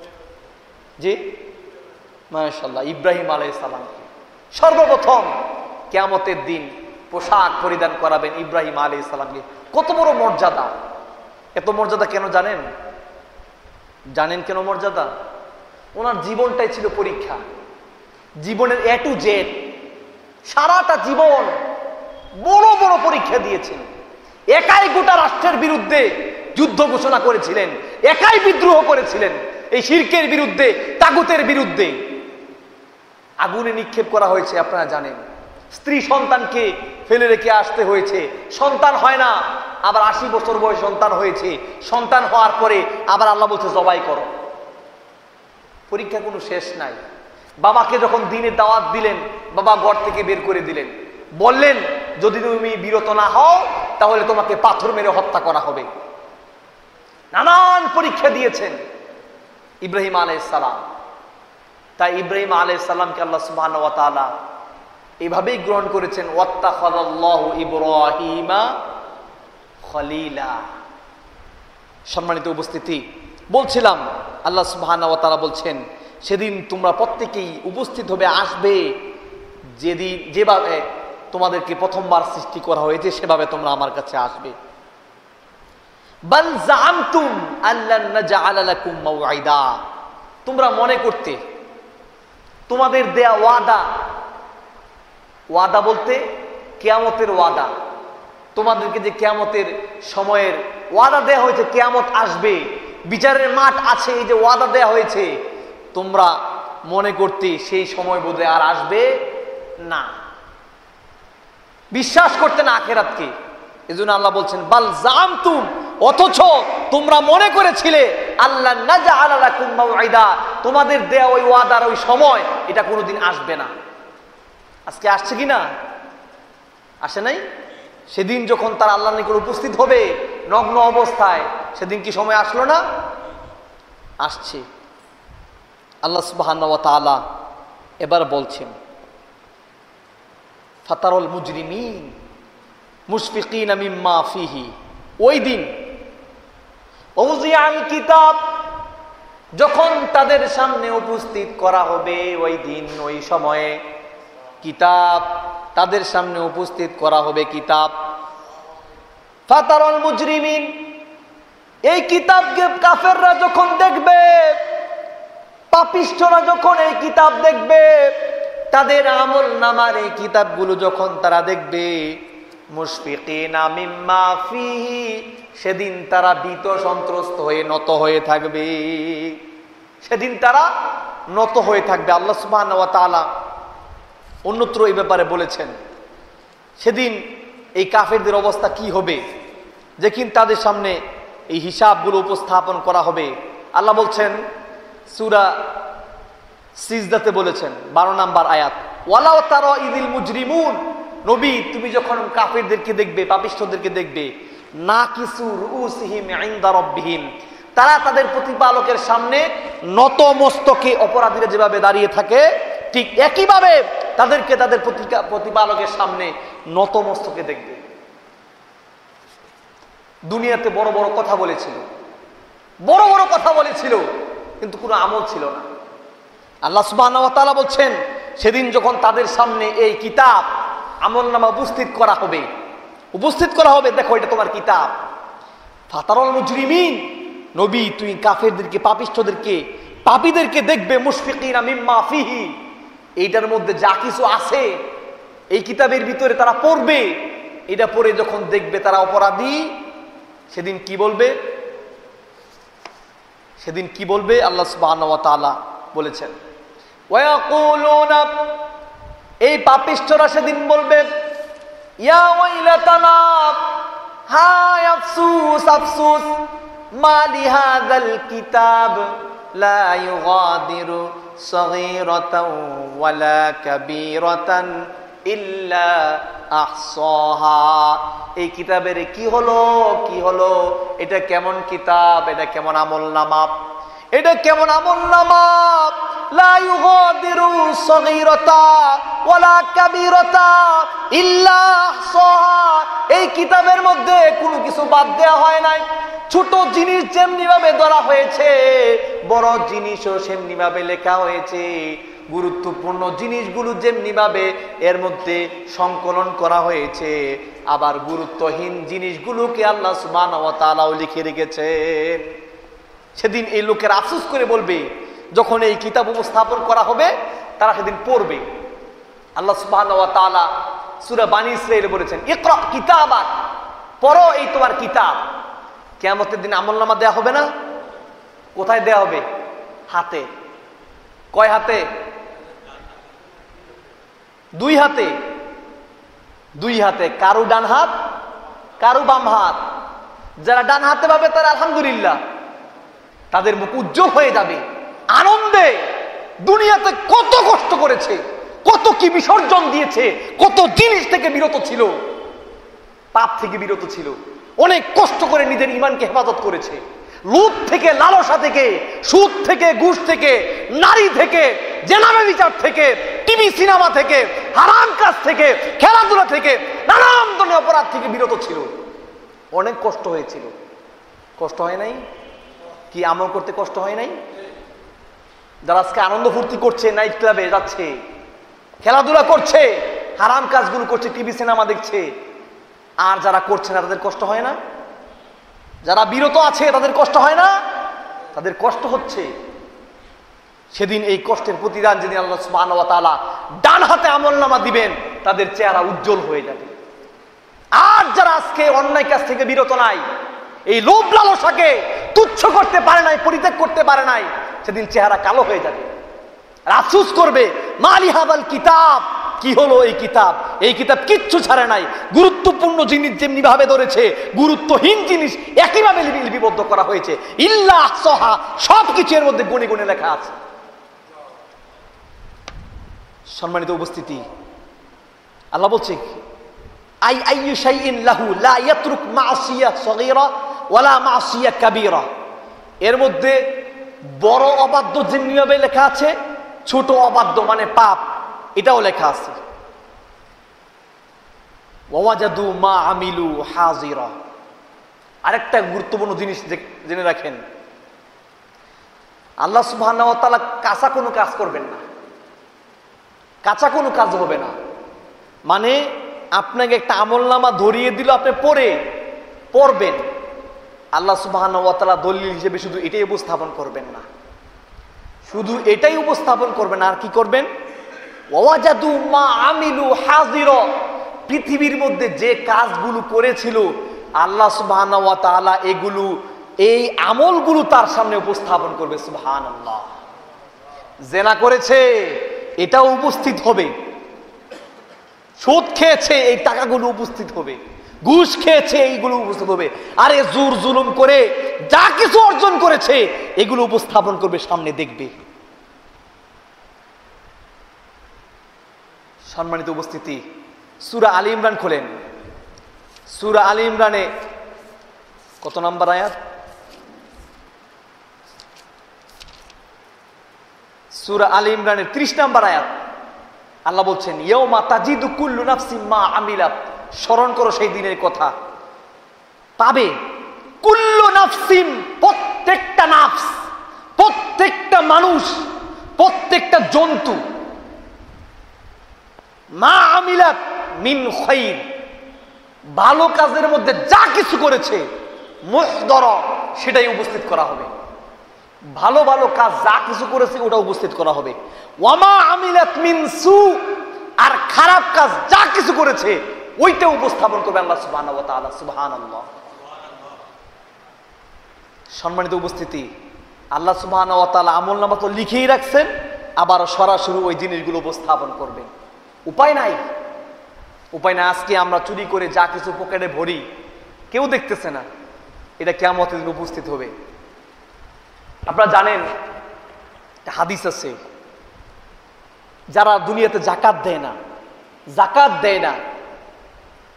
জি, মাশাআল্লাহ, ইব্রাহিম আলাইহিস সালামকে সর্বপ্রথম কিয়ামতের দিন পোশাক পরিধান করাবেন ইব্রাহিম আলাইহিস সালামকে। কত বড় মর্যাদা! এত মর্যাদা কেন জানেন? জানেন কেন মর্যাদা? ওনার জীবনটাই ছিল পরীক্ষা। জীবনের A to Z সারাটা জীবন বড় বড় পরীক্ষা দিয়েছেন। একাই গোটা রাষ্ট্রের বিরুদ্ধে যুদ্ধ ঘোষণা করেছিলেন, একাই বিদ্রোহ করেছিলেন এই শিরকের বিরুদ্ধে, তাগুতের বিরুদ্ধে। আগুনে নিক্ষেপ করা হয়েছে আপনারা জানেন। স্ত্রী সন্তানকে ফেলে রেখে আসতে হয়েছে, সন্তান হয় না, আবার 80 বছর বয়স সন্তান হয়েছে, সন্তান হওয়ার পরে আবার আল্লাহ বলছে জবাই করো। পরীক্ষা কোনো শেষ নাই। বাবাকে যখন দিনের দাওয়াত দিলেন, বাবা ঘর থেকে বের করে দিলেন, বললেন যদি তুমি বিরত না হও তাহলে তোমাকে পাথর মেরে হত্যা করা হবে। নানান পরীক্ষা দিয়েছেন ইব্রাহিম আলাইহিস সালাম। তাই ইব্রাহিম আলাইহিস সালামকে আল্লাহ সুবহানাহু ওয়া তাআলা এভাবেই গ্রহণ করেছেন, ওয়াত্তাখাযাল্লাহু ইব্রাহিমা খলিলা। সম্মানিত উপস্থিতি, বলছিলাম আল্লাহ সুবহানাহু ওয়া তাআলা বলছেন সেদিন তোমরা প্রত্যেকেই উপস্থিত হবে, আসবে যেদিন যেভাবে তোমাদেরকে প্রথমবার সৃষ্টি করা হয়েছে সেভাবে তোমরা আমার কাছে আসবে। বাল জাআমতুম আল্লান নাজআলা লাকুম মাওঈদা, তোমরা মনে করতে তোমাদের দেয়া ওয়াদা, ওয়াদা বলতে কিয়ামতের ওয়াদা, তোমাদেরকে যে কিয়ামতের সময়ের ওয়াদা দেয়া হয়েছে, কিয়ামত আসবে, বিচারের মাঠ আছে, এই যে ওয়াদা দেয়া হয়েছে, তোমরা মনে করতে সেই সময় বোধহয় আর আসবে না, বিশ্বাস করতে না আখিরাতকে। এজন্য আল্লাহ বলছেন বাল জামতুম, অথচ তোমরা মনে করেছিলে আল্লাহ নাজআলা লাকুম মাওঈদা, তোমাদের দেয়া ওই ওয়াদার ওই সময় এটা কোনোদিন আসবে না। আজকে আসছে কি না? আসে নাই? সেদিন যখন তারা আল্লাহর নিকট উপস্থিত হবে নগ্ন অবস্থায়, সেদিন কি সময় আসলো না? আসছে। আল্লাহ সুবহানাহু ওয়া তাআলা এবার বলছেন ফাতারুল মুজরিমিন মুশফিকিনা মিম্মা ফিহি, ওই দিন ওযিআল কিতাব, যখন তাদের সামনে উপস্থিত করা হবে, ওই দিন ওই সময়ে কিতাব তাদের সামনে উপস্থিত করা হবে, কিতাব। ফাতারুল মুজরিমিন, এই কিতাবকে কাফেররা যখন দেখবে, পাপিষ্ঠরা যখন এই কিতাব দেখবে, তাদের আমল নামার এই কিতাবগুলো যখন তারা দেখবে, মুশফিকিনা মিম্মা ফিহি, সেদিন তারা ভীত সন্ত্রস্ত হয়ে নত হয়ে থাকবে, সেদিন তারা নত হয়ে থাকবে। আল্লাহ সুবহানাহু ওয়া তাআলা অন্যত্র এই ব্যাপারে বলেছেন সেদিন এই কাফেরদের অবস্থা কি হবে, যে কিন্তু তাদের সামনে এই হিসাবগুলো উপস্থাপন করা হবে। আল্লাহ বলছেন সূরা সিজদাতে বলেছেন 12 নম্বর আয়াত, ওয়ালাউ তারা ইযিল মুজরিমুন, নবী তুমি যখন কাফেরদেরকে দেখবে, পাপিষ্ঠদেরকে দেখবে, নাকিসু রুউসিহিম ইনদা রাব্বিহিম, তারা তাদের প্রতিপালকের সামনে নত মস্তকে, অপরাধীরা যেভাবে দাঁড়িয়ে থাকে ঠিক একইভাবে তাদেরকে তাদের প্রতিপালকের সামনে নত মস্তকে দেখবে। দুনিয়াতে বড় বড় কথা বলেছিল, বড় বড় কথা বলেছিল, কিন্তু কোনো আমল ছিল না। আল্লাহ সুবহানাহু ওয়া তাআলা বলছেন সেদিন যখন তাদের সামনে এই কিতাব আমলনামা উপস্থিত করা হবে, উপস্থিত করা হবে, দেখো এটা তোমার কিতাব। ফাতারুল মুজরিমিন, নবী তুই কাফেরদেরকে, পাপিষ্ঠদেরকে, পাপীদেরকে দেখবে, মুশফিকিনা মিম্মা ফিহি, এইটার মধ্যে যা কিছু আছে এই কিতাবের ভিতরে তারা পড়বে, এটা পড়ে যখন দেখবে তারা অপরাধী, সেদিন কি বলবে? সেদিন কি বলবে? আল্লাহ সুবহানাহু ওয়া তাআলা বলেছেন ওয়ায়াকুলুনা, এই পাপিষ্ঠরা সেদিন বলবে ইয়া ওয়াইলাতানা, হায় আফসোস আফসোস, মা লিহাযাল কিতাব লা ইউগাদিরু সগীরাতাও ওয়ালা কাবীরাতান ইল্লা আহসাহা। এই কিতাবের কি হলো, কি হলো? এটা কেমন কিতাব, এটা কেমন আমলনামা, এটা কেমন আমলনামা? লা ইউগাদিরু সগীরাতা ওয়ালা কাবীরাতা ইল্লা আহসাহা। এই কিতাবের মধ্যে কোনো কিছু বাদ দেওয়া হয় নাই। ছোট জিনিস যেমনি ভাবে ধরা হয়েছে, বড় জিনিসও সেমনি ভাবে লেখা হয়েছে। গুরুত্বপূর্ণ জিনিসগুলো যেমনি ভাবে এর মধ্যে সংকলন করা হয়েছে, আবার গুরুত্বহীন জিনিসগুলোকে আল্লাহ সুবহানাহু ওয়া তাআলাও লিখে রেখেছেন। সেদিন এই লোকের আফসোস করে বলবে, যখন এই কিতাব উপস্থাপন করা হবে তারা সেদিন পড়বে। আল্লাহ সুবহানাহু ওয়া তাআলা সূরা বানী ইসরাঈলে বলেছেন, ইকরা কিতাবাক, পড়ো এই তোমার কিতাব। কিয়ামতের দিন আমলনামা দেয়া হবে না? কোথায় দেয়া হবে? হাতে। কয় হাতে? দুই হাতে। দুই হাতে। কারো ডান হাত, কারো বাম হাত। যারা ডান হাতে পাবে তারা আলহামদুলিল্লাহ, তাদের মুখ উজ্জ্বল হয়ে যাবে আনন্দে। দুনিয়াতে কত কষ্ট করেছে, কত কি বিসর্জন দিয়েছে, কত জিনিস থেকে বিরত ছিল, পাপ থেকে বিরত ছিল, অনেক কষ্ট করে নিজের ঈমানকে হেফাজত করেছে। লোভ থেকে, লালসা থেকে, সুদ থেকে, ঘুষ থেকে, নারী থেকে, জেনাবে বিচার থেকে, টিভি সিনেমা থেকে, হারাম কাজ থেকে, খেলাধুলা থেকে, নানান ধরনের অপরাধ থেকে বিরত ছিল। অনেক কষ্ট হয়েছিল। কষ্ট হয় নাই? কি আমল করতে কষ্ট হয় নাই? যারা আজকে আনন্দ ফুর্তি করছে, নাইট ক্লাবে যাচ্ছে, খেলাধুলা করছে, হারাম কাজগুলো করছে, টিভি সিনেমা দেখছে, আর যারা করছে না তাদের কষ্ট হয় না? যারা বিরত আছে তাদের কষ্ট হয় না? তাদের কষ্ট হচ্ছে। সেদিন এই কষ্টের প্রতিদান যেদিন আল্লাহ সুবহানাহু ওয়া তাআলা ডান হাতে আমলনামা দিবেন, তাদের চেহারা উজ্জ্বল হয়ে যাবে। আর যারা আজকে অন্যায় কাজ থেকে বিরত নাই, এই লোভ লালসাকে তুচ্ছ করতে পারে নাই, পরিত্যাগ করতে পারে নাই, সেদিন চেহারা কালো হয়ে যাবে। আফসোস করবে, মালি হাদাল কিতাব, কি হলো এই কিতাব? এই কিতাব কিচ্ছু ছাড়ে নাই। গুরুত্বপূর্ণ জিনিস যেমনি ভাবে ধরেছে, গুরুত্বহীন জিনিস একইভাবে লিপিবদ্ধ করা হয়েছে। ইল্লা আহসাহা, সবকিছু এর মধ্যে গুণে গুণে লেখা আছে। সম্মানিত উপস্থিতি, আল্লাহ বলছে, আই আইয়ু শাইইন লাহু লা ইয়াতরুক মাসিয়া সগীরা ওয়ালা মাসিয়া কাবীরা। এর মধ্যে বড় অবাধ্য যেমনিভাবে লেখা আছে, ছোট অবাধ্য মানে পাপ, এটাও লেখা আছে। ওয়াজাদু মা আমিলু হাজিরা। আরেকটা গুরুত্বপূর্ণ জিনিস জেনে রাখেন, আল্লাহ সুবহানাহু ওয়া তাআলা কাঁচা কোনো কাজ করবেন না, কাঁচা কোনো কাজ হবে না। মানে আপনাকে একটা আমলনামা ধরিয়ে দিল, আপনি পড়বেন, আল্লাহ সুবহানাহু ওয়া তাআলা দলিল হিসেবে শুধু এটাই উপস্থাপন করবেন না, শুধু এটাই উপস্থাপন করবেন। আর কি করবেন? ওয়াজাদু মা আমিলু হাজিরা। পৃথিবীর মধ্যে যে কাজগুলো করেছিল আল্লাহ সুবহানাহু ওয়া তাআলা এগুলো, এই আমলগুলো তার সামনে উপস্থাপন করবে। সুবহানাল্লাহ। জেনা করেছে, এটাও উপস্থিত হবে। সুদ খেয়েছে, এই টাকাগুলো উপস্থিত হবে। ঘুষ খেয়েছে, এইগুলো উপস্থিত হবে। আরে জোর জুলুম করে যা কিছু অর্জন করেছে এগুলো উপস্থাপন করবে, সামনে দেখবে। সম্মানিত উপস্থিতি, সূরা আলী ইমরান খোলেন। সূরা আলী ইমরানে কত নম্বর আয়াত? সূরা আলী ইমরানের 30 নম্বর আয়াত। আল্লাহ বলছেন, ইয়াউমা তাজিদু কুল্লু নাফসিন মা আমিলাত। স্মরণ করো সেই দিনের কথা, পাবে কুল্লু নাফসিন, প্রত্যেকটা নাফস, প্রত্যেকটা মানুষ, প্রত্যেকটা জন্তু, মা আমিলাত মিন খাইর, ভালো কাজের মধ্যে যা কিছু করেছে, মুহদরা, সেটাই উপস্থিত করা হবে। ভালো ভালো কাজ যা কিছু করেছে ওটা উপস্থিত করা হবে। ওয়ামা আমিলাত মিন সু, আর খারাপ কাজ যা কিছু করেছে ওইটা উপস্থাপন করবে আল্লাহ সুবহানাহু ওয়া তাআলা। সুবহানাল্লাহ। সম্মানিত উপস্থিতি, আল্লাহ সুবহানাহু ওয়া তাআলা আমলনামা তো লিখেই রাখছেন, আবার সরাসরি ওই জিনিসগুলো উপস্থাপন করবেন। উপায় নাই, উপায় না। আজকে আমরা চুরি করে যা কিছু পকেটে ভরি, কেউ দেখতেছে না, এটা কিয়ামতের দিন উপস্থিত হবে। আপনারা জানেন হাদিস আছে, যারা দুনিয়াতে জাকাত দেয় না,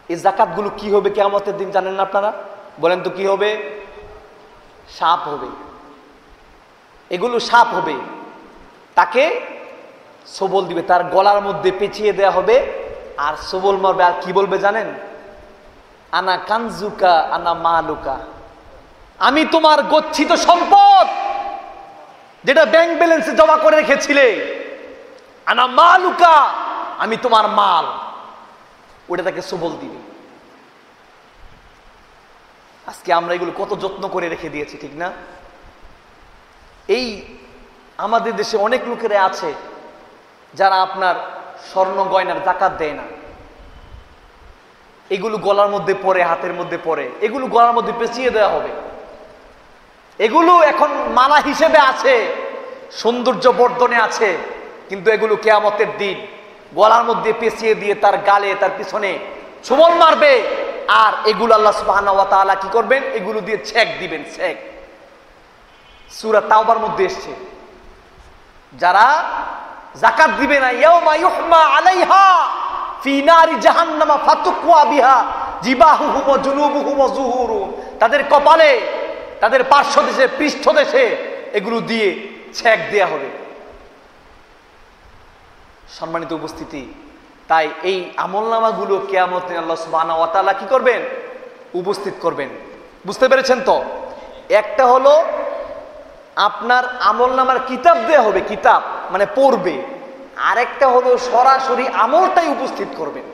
এই জাকাতগুলো কি হবে কিয়ামতের দিন জানেন না আপনারা? বলেন তো কি হবে? সাপ হবে। এগুলো সাপ হবে, তাকে সবল দিবে, তার গলার মধ্যে পেঁচিয়ে দেয়া হবে, আর সবল মারবে। আর কি বলবে জানেন? আনা কানজুকা আনা মালুকা, আমি তোমার গচ্ছিত সম্পদ, যেটা ব্যাংক ব্যালেন্সে জমা করে রেখেছিলে। আনা মালুকা, আমি তোমার মাল। ওটা তাকে সবল দিবে। আজকে আমরা এগুলো কত যত্ন করে রেখে দিয়েছি, ঠিক না? এই আমাদের দেশে অনেক লোকেরা আছে যারা আপনার স্বর্ণ গয়নার জাকাত দেয় না। এগুলো গলার মধ্যে পড়ে, হাতের মধ্যে পড়ে, এগুলো গলার মধ্যে পেঁচিয়ে দেওয়া হবে। এগুলো এখন মালা হিসেবে আছে, সৌন্দর্য বর্ধনে আছে, কিন্তু এগুলো কিয়ামতের দিন গলার মধ্যে পেঁচিয়ে দিয়ে তার গালে, তার পিছনে ছোবল মারবে। আর এগুলো আল্লাহ সুবহানাহু ওয়া তাআলা কি করবেন? এগুলো দিয়ে ছেক দিবেন, ছেক। সূরা তাওবার মধ্যে এসেছে, যারা যাকাত দিবে না, ইয়াউমা ইউহমা আলাইহা ফি নারি জাহান্নামা ফাতুকওয়া বিহা জিবাহুহুম ওয়া জুনুবুহুম ওয়া যুহুরুহুম, তাদের কপালে, তাদের পার্শ্বদেশে, পৃষ্ঠদেশে এগুলো দিয়ে ছেক দেয়া হবে। সম্মানিত উপস্থিতি, তাই এই আমলনামাগুলো কিয়ামতে আল্লাহ সুবহানাহু ওয়া তাআলা কি করবেন? উপস্থিত করবেন। বুঝতে পেরেছেন তো? একটা হলো আপনার আমলনামার কিতাব দেয়া হবে, কিতাব মানে পড়বে। আরেকটা হলো সরাসরি আমলটাই উপস্থিত করবেন।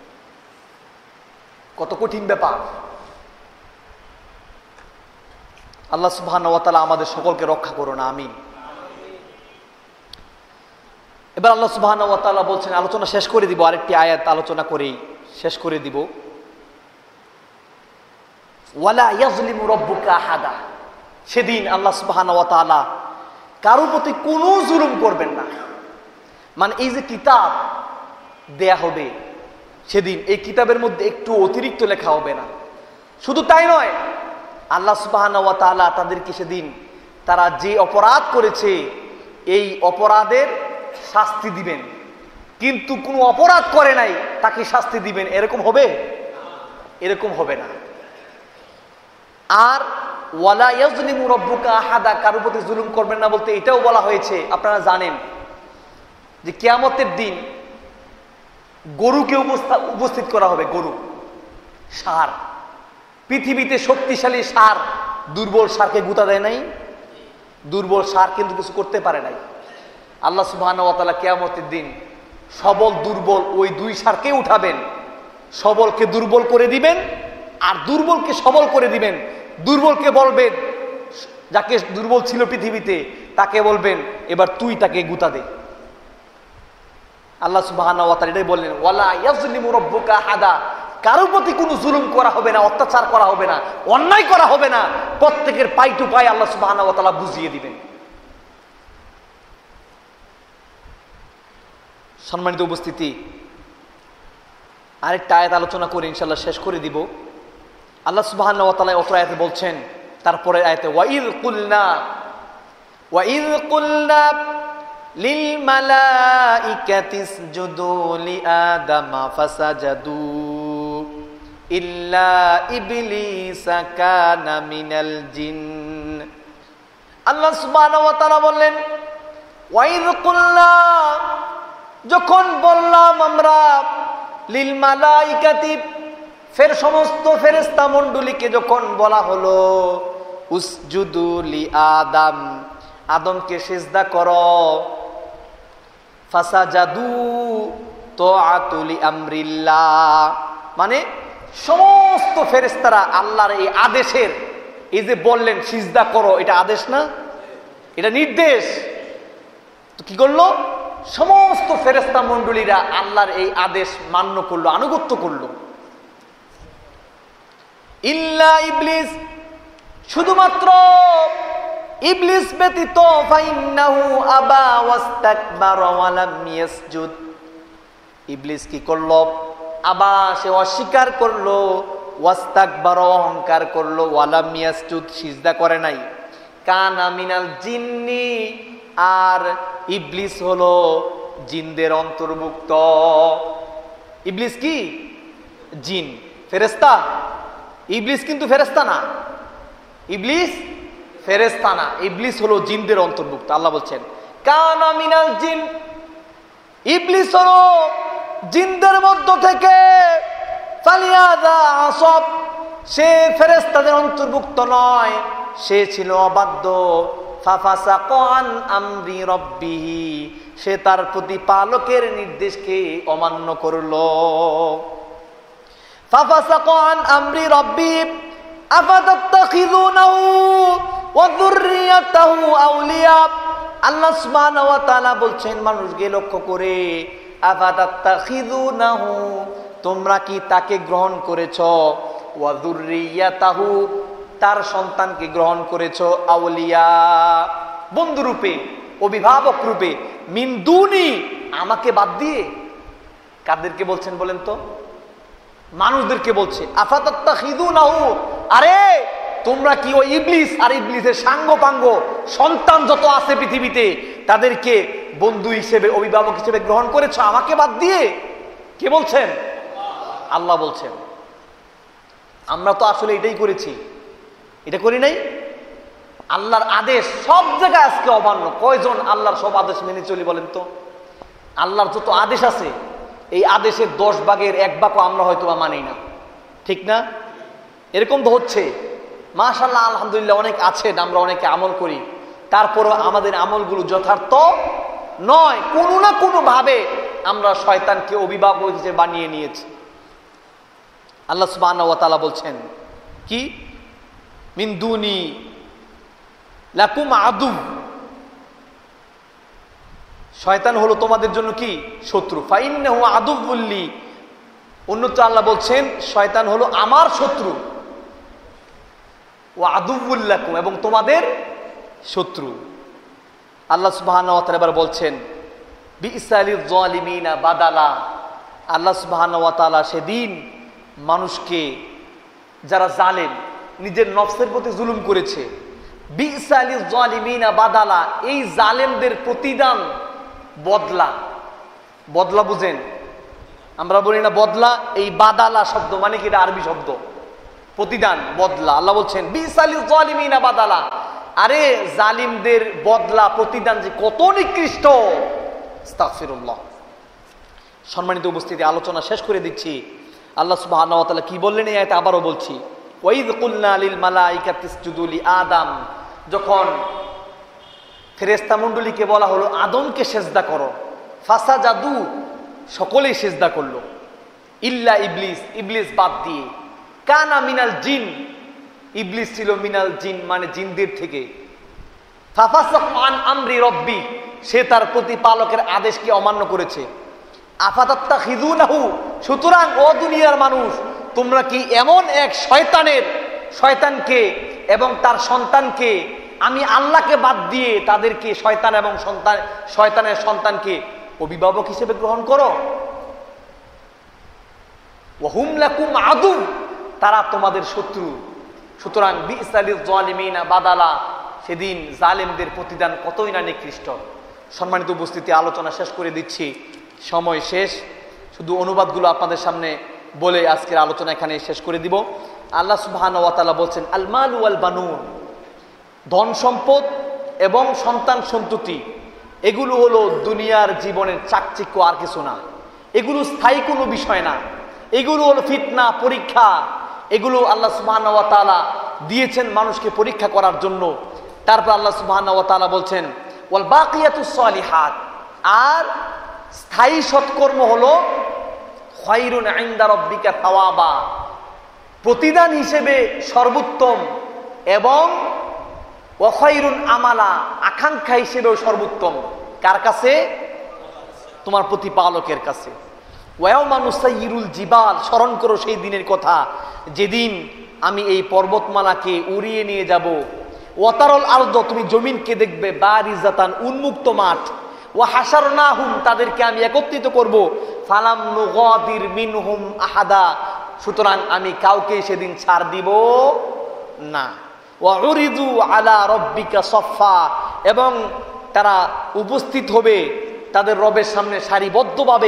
কত কঠিন ব্যাপার! আল্লাহ সুবহানাহু ওয়া তাআলা আমাদের সকলকে রক্ষা করুন, আমিন। এবার আল্লাহ সুবহানাহু ওয়া তাআলা বলছেন, আলোচনা শেষ করে দিব, আরেকটি আয়াত আলোচনা করেই শেষ করে দিব। ওয়ালা ইয়াজলিমু রাব্বুকা আহাদা, সেদিন আল্লাহ সুবহানাহু ওয়া তাআলা কারোর প্রতি কোনো জুলুম করবেন না। মানে এই যে কিতাব দেয়া হবে সেদিন, এই কিতাবের মধ্যে একটু অতিরিক্ত লেখা হবে না। শুধু তাই নয়, আল্লাহ সুবহানাহু ওয়া তাআলা তাদেরকে সেদিন তারা যে অপরাধ করেছে এই অপরাধের শাস্তি দিবেন, কিন্তু কোনো অপরাধ করে নাই তাকে শাস্তি দিবেন, এরকম হবে? এরকম হবে না। আর ওয়ালা ইয়াজলিমু রাব্বুকা আহাদা, কারোর প্রতি জুলুম করবেন না বলতে এটাও বলা হয়েছে, আপনারা জানেন যে কিয়ামতের দিন গরুকে উপস্থিত করা হবে। গরু, ষাঁড়, পৃথিবীতে শক্তিশালী ষাঁড় দুর্বল ষাঁড়কে গুতা দেয় নাই? দুর্বল ষাঁড় কিন্তু কিছু করতে পারে নাই। আল্লাহ সুবহানাহু ওয়া তাআলা কিয়ামতের দিন সবল দুর্বল ওই দুই ষাঁড়কে উঠাবেন, সবলকে দুর্বল করে দিবেন আর দুর্বলকে সবল করে দিবেন। দুর্বলকে বলবেন, যাকে দুর্বল ছিল পৃথিবীতে তাকে বলবেন এবার তুই তাকে গুতা দে। আল্লাহ সুবহানাহু ওয়া তাআলা এটাই বললেন, ওয়ালা ইয়াজলিমু রাব্বুকা আহাদা, কারোর প্রতি কোনো জুলুম করা হবে না, অত্যাচার করা হবে না, অন্যায় করা হবে না। প্রত্যেকের পাই টু পাই আল্লাহ সুবহানাহু ওয়া তাআলা বুঝিয়ে দিবেন। সম্মানিত উপস্থিতি, আরেকটা আয়াত আলোচনা করে ইনশাআল্লাহ শেষ করে দিব। আল্লাহ সুবহানাহু ওয়া তাআলা অত্র আয়াতে বলছেন, তারপরে আয়াতে ওয়াইল কুলনা লিল মালাইকাতি ইসজুদু লিআদামা ফাসাজাদু ইল্লা ইবলিসা কানা মিনাল জিন। আল্লাহ সুবহানাহু ওয়া তাআলা বললেন, ওয়াইল কুলনা, যখন বললাম আমরা, লিল মালাইকাতি, ফের সমস্ত ফেরেশতা মণ্ডলীকে যখন বলা হলো উসজুদু লি আদম, আদমকে সিজদা করো, ফাসাজাদু তাআতু লি আমরিল্লাহ, মানে সমস্ত ফেরেশতারা আল্লাহর এই আদেশের, এই যে বললেন সিজদা করো, এটা আদেশ না, এটা নির্দেশ। তো কি করলো? সমস্ত ফেরেশতা মণ্ডলীরা আল্লাহর এই আদেশ মান্য করলো, আনুগত্য করলো। ইল্লা ইবলিস, শুধুমাত্র ইবলিস ব্যতীত, ফাইন্নাহু আবা ওয়াস্তাকবারা ওয়া লাম ইয়াসজুদ, ইবলিস কি করলো? আবা, সে অস্বীকার করলো, ওয়াস্তাকবারা, অহংকার করলো, ওয়া লাম ইয়াসজুদ, সিজদা করে নাই। কানা মিনাল জিন্নি, আর ইবলিস হলো জিনদের অন্তর্ভুক্ত। ইবলিস কি? জিন। ফেরেশতা? ইবলিস কিন্তু ফেরেশতা না। ইবলিস ফেরেশতা না, ইবলিস হলো জিনদের অন্তর্ভুক্ত। আল্লাহ বলছেন কানা মিনাল জিন, ইবলিস হলো জিনদের মধ্য থেকে। ফালিয়াদা আসব, সে ফেরেশতাদের অন্তর্ভুক্ত নয়, সে ছিল অবাধ্য। ফাফাসাকা আন আমরি রাব্বিহি, সে তার প্রতিপালকের নির্দেশকে অমান্য করলো। ফাফাসাকা আন আমরি রাব্বিহি আফাতাত্তাখিযুনাহু ওয়া যুররিয়াতাহু আউলিয়া। আল্লাহ সুবহানাহু ওয়া তাআলা বলছেন মানুষকে লক্ষ্য করে, আফাতাত্তাখিযুনাহু, তোমরা কি তাকে গ্রহণ করেছো, ওয়া যুররিয়াতাহু, তার সন্তানকে গ্রহণ করেছো, আউলিয়া, বন্ধুরূপে, অভিভাবক রূপে, মিন দুনি, আমাকে বাদ দিয়ে। কাদেরকে বলছেন বলেন তো? মানুষদেরকে বলছে। আফাতাত্তাখিযুনাহু, আরে তোমরা কি ওই ইবলিস আর ইবলিসের সাঙ্গ পাঙ্গ সন্তান যত আছে পৃথিবীতে তাদেরকে বন্ধু হিসেবে, অভিভাবক হিসেবে গ্রহণ করেছো আমাকে বাদ দিয়ে? কে বলছেন? আল্লাহ বলছেন। আমরা তো আসলে এটাই করেছি, এটা করি নাই? আল্লাহর আদেশ সব জায়গায় আজকে অমান্য। কয়জন আল্লাহর সব আদেশ মেনে চলি বলেন তো? আল্লাহর যত আদেশ আছে এই আদেশের 10 ভাগের 1 ভাগও আমরা হয়তো মানি না, ঠিক না? এরকম তো হচ্ছে। মাশাআল্লাহ, আলহামদুলিল্লাহ, অনেক আছেন, আমরা অনেকে আমল করি, তারপরও আমাদের আমলগুলো যথার্থ নয়। কোনো না কোনো ভাবে আমরা শয়তানকে অভিভাবক হিসেবে বানিয়ে নিয়েছি। আল্লাহ সুবহানাহু ওয়া তাআলা বলছেন কি, মিন দুনি লাকুম আদু, শয়তান হলো তোমাদের জন্য কি? শত্রু। ফাইন্নাহু আদুউল লি, অন্যত্র আল্লাহ বলছেন শয়তান হলো আমার শত্রু। ওয়া আদুউল লাকুম, এবং তোমাদের শত্রু। আল্লাহ সুবহানাহু ওয়া তাআলা এবার বলছেন বিইসালিয যালিমিনা বাদালা। আল্লাহ সুবহানাহু ওয়া তাআলা সেদিন মানুষকে, যারা জালেম, নিজের নফসের প্রতি জুলুম করেছে, বিইসালিয যালিমিনা বাদালা, এই জালেমদের প্রতিদান, বদলা। বদলা বুঝেন? আমরা বলি না বদলা, এই বাদালা শব্দ মানে কি? এটা আরবি শব্দ, প্রতিদান, বদলা। আল্লাহ বলছেন বিইসালিয যালিমিনা বাদালা, আরে জালিমদের বদলা, প্রতিদান যে কত নিকৃষ্ট। আস্তাগফিরুল্লাহ। সম্মানিত উপস্থিতি, আলোচনা শেষ করে দিচ্ছি। আল্লাহ সুবহানাহু ওয়া তাআলা কি বললেন এই আয়াতে আবারও বলছি, ওয়াইদ কুলনা লিল মালাইকাতি ইসজুদু লি আদম, যখন ফেরেশতা মণ্ডলীকে বলা হলো আদমকে সেজদা করো, ফাসাজাদু, সকলেই সেজদা করলো, ইল্লা ইবলিস, ইবলিস বাদ দিয়ে। কানা মিনাল জিন, ইবলিস ছিল মিনাল জিন, মানে জিনদের থেকে। ফাফাসাকা আন আমরি রব্বি, সে তার প্রতিপালকের আদেশকে অমান্য করেছে। আফাতাত্তাখিযুনাহু, সুতরাং ও দুনিয়ার মানুষ, তোমরা কি এমন এক শয়তানকে এবং তার সন্তানকে, আমি আল্লাহকে বাদ দিয়ে তাদেরকে, শয়তান এবং শয়তানের সন্তানকে অভিভাবক হিসেবে গ্রহণ করো? ওয়া হুম লাকুম আদু, তারা তোমাদের শত্রু। সুতরাং বিইসালিয যালিমিনা বাদালা, সেদিন জালেমদের প্রতিদান কতই না নিকৃষ্ট। সম্মানিত উপস্থিতি, আলোচনা শেষ করে দিচ্ছি, সময় শেষ। শুধু অনুবাদগুলো আপনাদের সামনে বলে আজকের আলোচনা এখানে শেষ করে দিব। আল্লাহ সুবহানাহু ওয়া তাআলা বলছেন আল মাল ওয়াল বানুন, ধন সম্পদ এবং সন্তান সন্ততি, এগুলো হলো দুনিয়ার জীবনের চাকচিক্য, আর কিছু না। এগুলো স্থায়ী কোনো বিষয় না, এগুলো হলো ফিতনা, পরীক্ষা। এগুলো আল্লাহ সুবহানাহু ওয়া তাআলা দিয়েছেন মানুষকে পরীক্ষা করার জন্য। তারপর আল্লাহ সুবহানাহু ওয়া তাআলা বলছেন ওয়াল বাকিয়াতুস সালিহাত, আর স্থায়ী সৎকর্ম হলো খায়রুন ইনদা রাব্বিকা সাওয়াবা, প্রতিদান হিসেবে সর্বোত্তম, এবং ওয়া খায়রুন আমালা, আকাঙ্ক্ষা হিসেবেও সর্বোত্তম। কার কাছে? তোমার প্রতিপালকের কাছে। ওয়া ইয়াউমা নুসাইয়িরুল জিবাল, স্মরণ করো সেই দিনের কথা যেদিন আমি এই পর্বতমালাকে উড়িয়ে নিয়ে যাব। ওয়া তারাল আরদ, তুমি জমিনকে দেখবে, বারিজাতান, উন্মুক্ত মাঠ। ওয়া হাশারনাহুম, তাদেরকে আমি একত্রিত করব। ফালাম নুগাদির মিনহুম আহাদা, সুতরাং আমি কাউকে সেদিন ছাড় দিব না। ওয়া উরিদু আলা রাব্বিকা সাফফা, এবং তারা উপস্থিত হবে তাদের রবের সামনে সারিবদ্ধভাবে।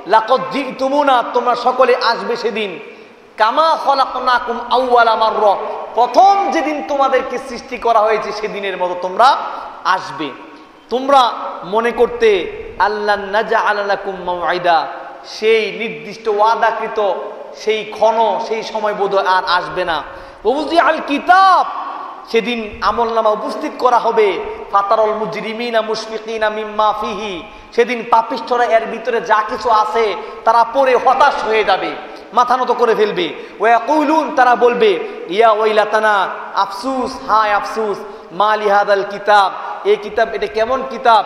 লাকাদ জিতুমুনা, তোমরা সকলে আসবে সেদিন, কামা খলাকনাকুম আউওয়ালা মাররা, প্রথম যেদিন তোমাদেরকে সৃষ্টি করা হয়েছে সেদিনের মতো তোমরা আসবে। তোমরা মনে করতে আল্লাহ নাজআলা লাকুম মাওঈদা, সেই নির্দিষ্ট ওয়াদাকৃত সেই ক্ষণ সেই সময় বোধহয় আর আসবে না। ওযি আল কিতাব, সেদিন আমলনামা উপস্থিত করা হবে। ফাতারুল মুজরিমিনা মুশফিকিনা মিম্মা ফিহি, সেদিন পাপিষ্ঠরা এর ভিতরে যা কিছু আছে তারা পড়ে হতাশ হয়ে যাবে, মাথা নত করে ফেলবে। ওয়াকুলুন, তারা বলবে, ইয়া ওয়াইলাতানা, আফসুস, হায় আফসুস, মা লিহাদাল কিতাব, এই কিতাব এটা কেমন কিতাব,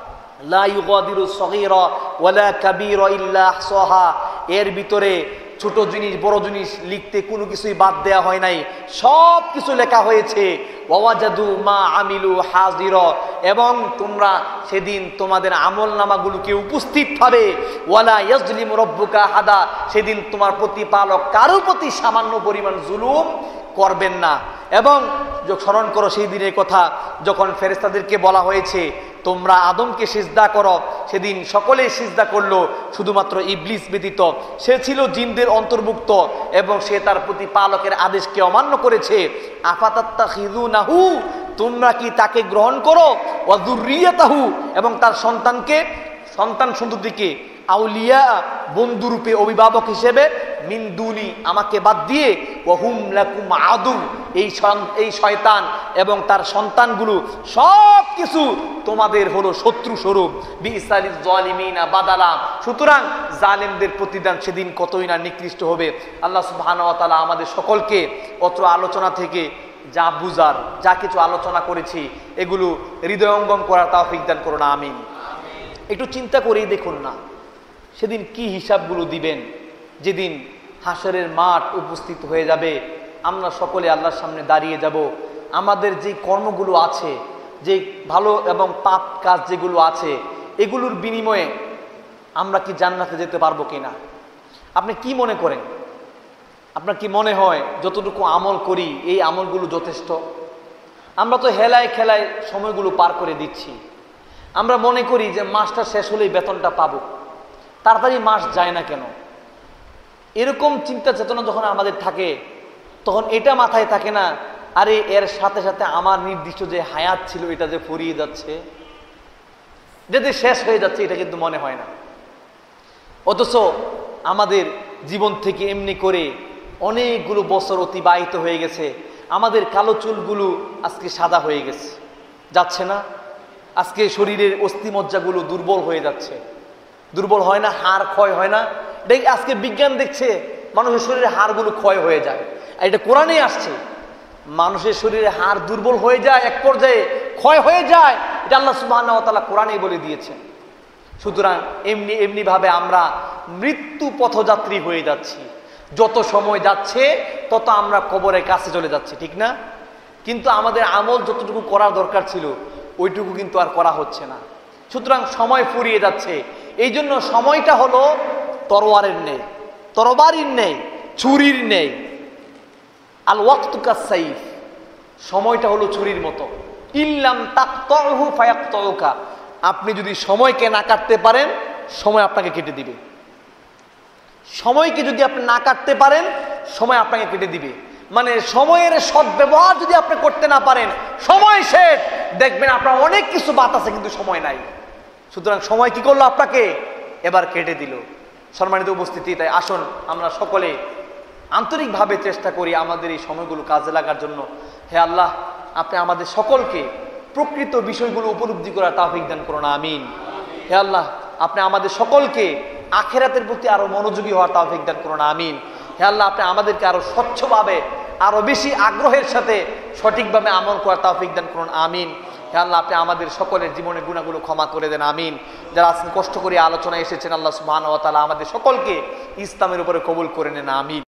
লা ইউগাদিরু সগীরা ওয়ালা কাবীরা ইল্লা আহসাহা, এর ভিতরে ছোট জিনিস বড় জিনিস লিখতে কোনো কিছুই বাদ দেয়া হয় নাই, সব কিছু লেখা হয়েছে। ওয়াজাদু মা আমিলু হাজিরা, এবং তোমরা সেদিন তোমাদের আমলনামাগুলোকে উপস্থিত পাবে। ওয়ালা ইয়াজলিমু রাব্বুকা আহাদা, সেদিন তোমার প্রতিপালক কারোর প্রতি সামান্য পরিমাণ জুলুম করবেন না। এবং স্মরণ করো সেই দিনের কথা যখন ফেরেশতাদেরকে বলা হয়েছে তোমরা আদমকে সিজদা করো, সেদিন সকলেই সিজদা করলো শুধুমাত্র ইবলিস ব্যতীত। সে ছিল জিনদের অন্তর্ভুক্ত এবং সে তার প্রতিপালকের আদেশকে অমান্য করেছে। আফাতাত্তাখিযুনাহু, তোমরা কি তাকে গ্রহণ করো, ওয়া যুররিয়াতাহু, এবং তার সন্তানকে, সন্তান সন্ততিকে, আউলিয়া, বন্ধুরূপে, অভিভাবক হিসেবে, মিন দুনি, আমাকে বাদ দিয়ে, ওয়া হুম লাকুম আদু, এই শয়তান এবং তার সন্তানগুলো সব কিছু তোমাদের হলো শত্রু স্বরূপ। বিসালিজ জালিমিনা বাদালা, সুতরাং জালেমদের প্রতিদান সেদিন কতই না নিকৃষ্ট হবে। আল্লাহ সুবহানাহু ওয়া তাআলা আমাদের সকলকে অত্র আলোচনা থেকে যা বুঝার, যা কিছু আলোচনা করেছি এগুলো হৃদয়ঙ্গম করার তৌফিক দান করুন, আমিন। একটু চিন্তা করেই দেখুন না সেদিন কি হিসাবগুলো দিবেন, যেদিন হাসরের মাঠ উপস্থিত হয়ে যাবে, আমরা সকলে আল্লাহর সামনে দাঁড়িয়ে যাব। আমাদের যে কর্মগুলো আছে, যে ভালো এবং পাপ কাজ যেগুলো আছে, এগুলোর বিনিময়ে আমরা কি জান্নাতে যেতে পারবো কিনা? আপনি কি মনে করেন? আপনার কি মনে হয় যতটুকু আমল করি এই আমলগুলো যথেষ্ট? আমরা তো হেলায় খেলায় সময়গুলো পার করে দিচ্ছি। আমরা মনে করি যে মাসটা শেষ হলেই বেতনটা পাবো, তাড়াতাড়ি মাস যায় না কেন? এরকম চিন্তা চেতনা যখন আমাদের থাকে তখন এটা মাথায় থাকে না, আরে এর সাথে সাথে আমার নির্দিষ্ট যে হায়াত ছিল এটা যে ফুরিয়ে যাচ্ছে, যদি শেষ হয়ে যাচ্ছে, এটা কিন্তু মনে হয় না। অথচ আমাদের জীবন থেকে এমনি করে অনেকগুলো বছর অতিবাহিত হয়ে গেছে, আমাদের কালো চুলগুলো আজকে সাদা হয়ে গেছে, যাচ্ছে না? আজকে শরীরের অস্থিমজ্জাগুলো দুর্বল হয়ে যাচ্ছে, দুর্বল হয় না? হাড় ক্ষয় হয় না? এটা আজকে বিজ্ঞান দেখছে মানুষের শরীরে হাড়গুলো ক্ষয় হয়ে যায়, আর এটা কোরআনে আসছে। মানুষের শরীরে হাড় দুর্বল হয়ে যায়, এক পর্যায়ে ক্ষয় হয়ে যায়, এটা আল্লাহ সুবহানাহু ওয়া তাআলা কোরআনেই বলে দিয়েছেন। সুতরাং এমনি ভাবে আমরা মৃত্যু পথযাত্রী হয়ে যাচ্ছি। যত সময় যাচ্ছে তত আমরা কবরের কাছে চলে যাচ্ছি, ঠিক না? কিন্তু আমাদের আমল যতটুকু করার দরকার ছিল ওইটুকু কিন্তু আর করা হচ্ছে না। সুতরাং সময় ফুরিয়ে যাচ্ছে। এই জন্য সময়টা হলো তরোয়ারের নেই, তরবারির নেই, ছুরির নেই। আল ওয়াক্তু কাস-সাইফ, সময়টা হলো ছুরির মতো। ইল্লাম তাকতাহু ফায়াকতাউকা, আপনি যদি সময়কে না কাটতে পারেন সময় আপনাকে কেটে দিবে। সময়কে যদি আপনি না কাটতে পারেন সময় আপনাকে কেটে দিবে। মানে সময়ের সদ্ব্যবহার যদি আপনি করতে না পারেন, সময় শেষ, দেখবেন আপনার অনেক কিছু বাত আছে কিন্তু সময় নাই। সুতরাং সময় কি করলো? আপনাকে এবার কেটে দিল। সম্মানিত উপস্থিতি, তাই আসুন আমরা সকলে আন্তরিকভাবে চেষ্টা করি আমাদের এই সময়গুলো কাজে লাগার জন্য। হে আল্লাহ, আপনি আমাদের সকলকে প্রকৃত বিষয়গুলো উপলব্ধি করার তৌফিক দান করুন, আমিন। হে আল্লাহ, আপনি আমাদের সকলকে আখিরাতের প্রতি আরো মনোযোগী হওয়ার তৌফিক দান করুন, আমিন। হে আল্লাহ, আপনি আমাদেরকে আরো স্বচ্ছভাবে, আরো বেশি আগ্রহের সাথে সঠিকভাবে আমল করার তৌফিক দান করুন, আমিন। হে আল্লাহ, আপনি আমাদের সকলের জীবনের গুনাহগুলো ক্ষমা করে দেন, আমিন। যারা আজকে কষ্ট করে আলোচনায় এসেছেন, আল্লাহ সুবহানাহু ওয়া তাআলা আমাদের সকলকে ইসলামের উপরে কবুল করে নেন, আমিন।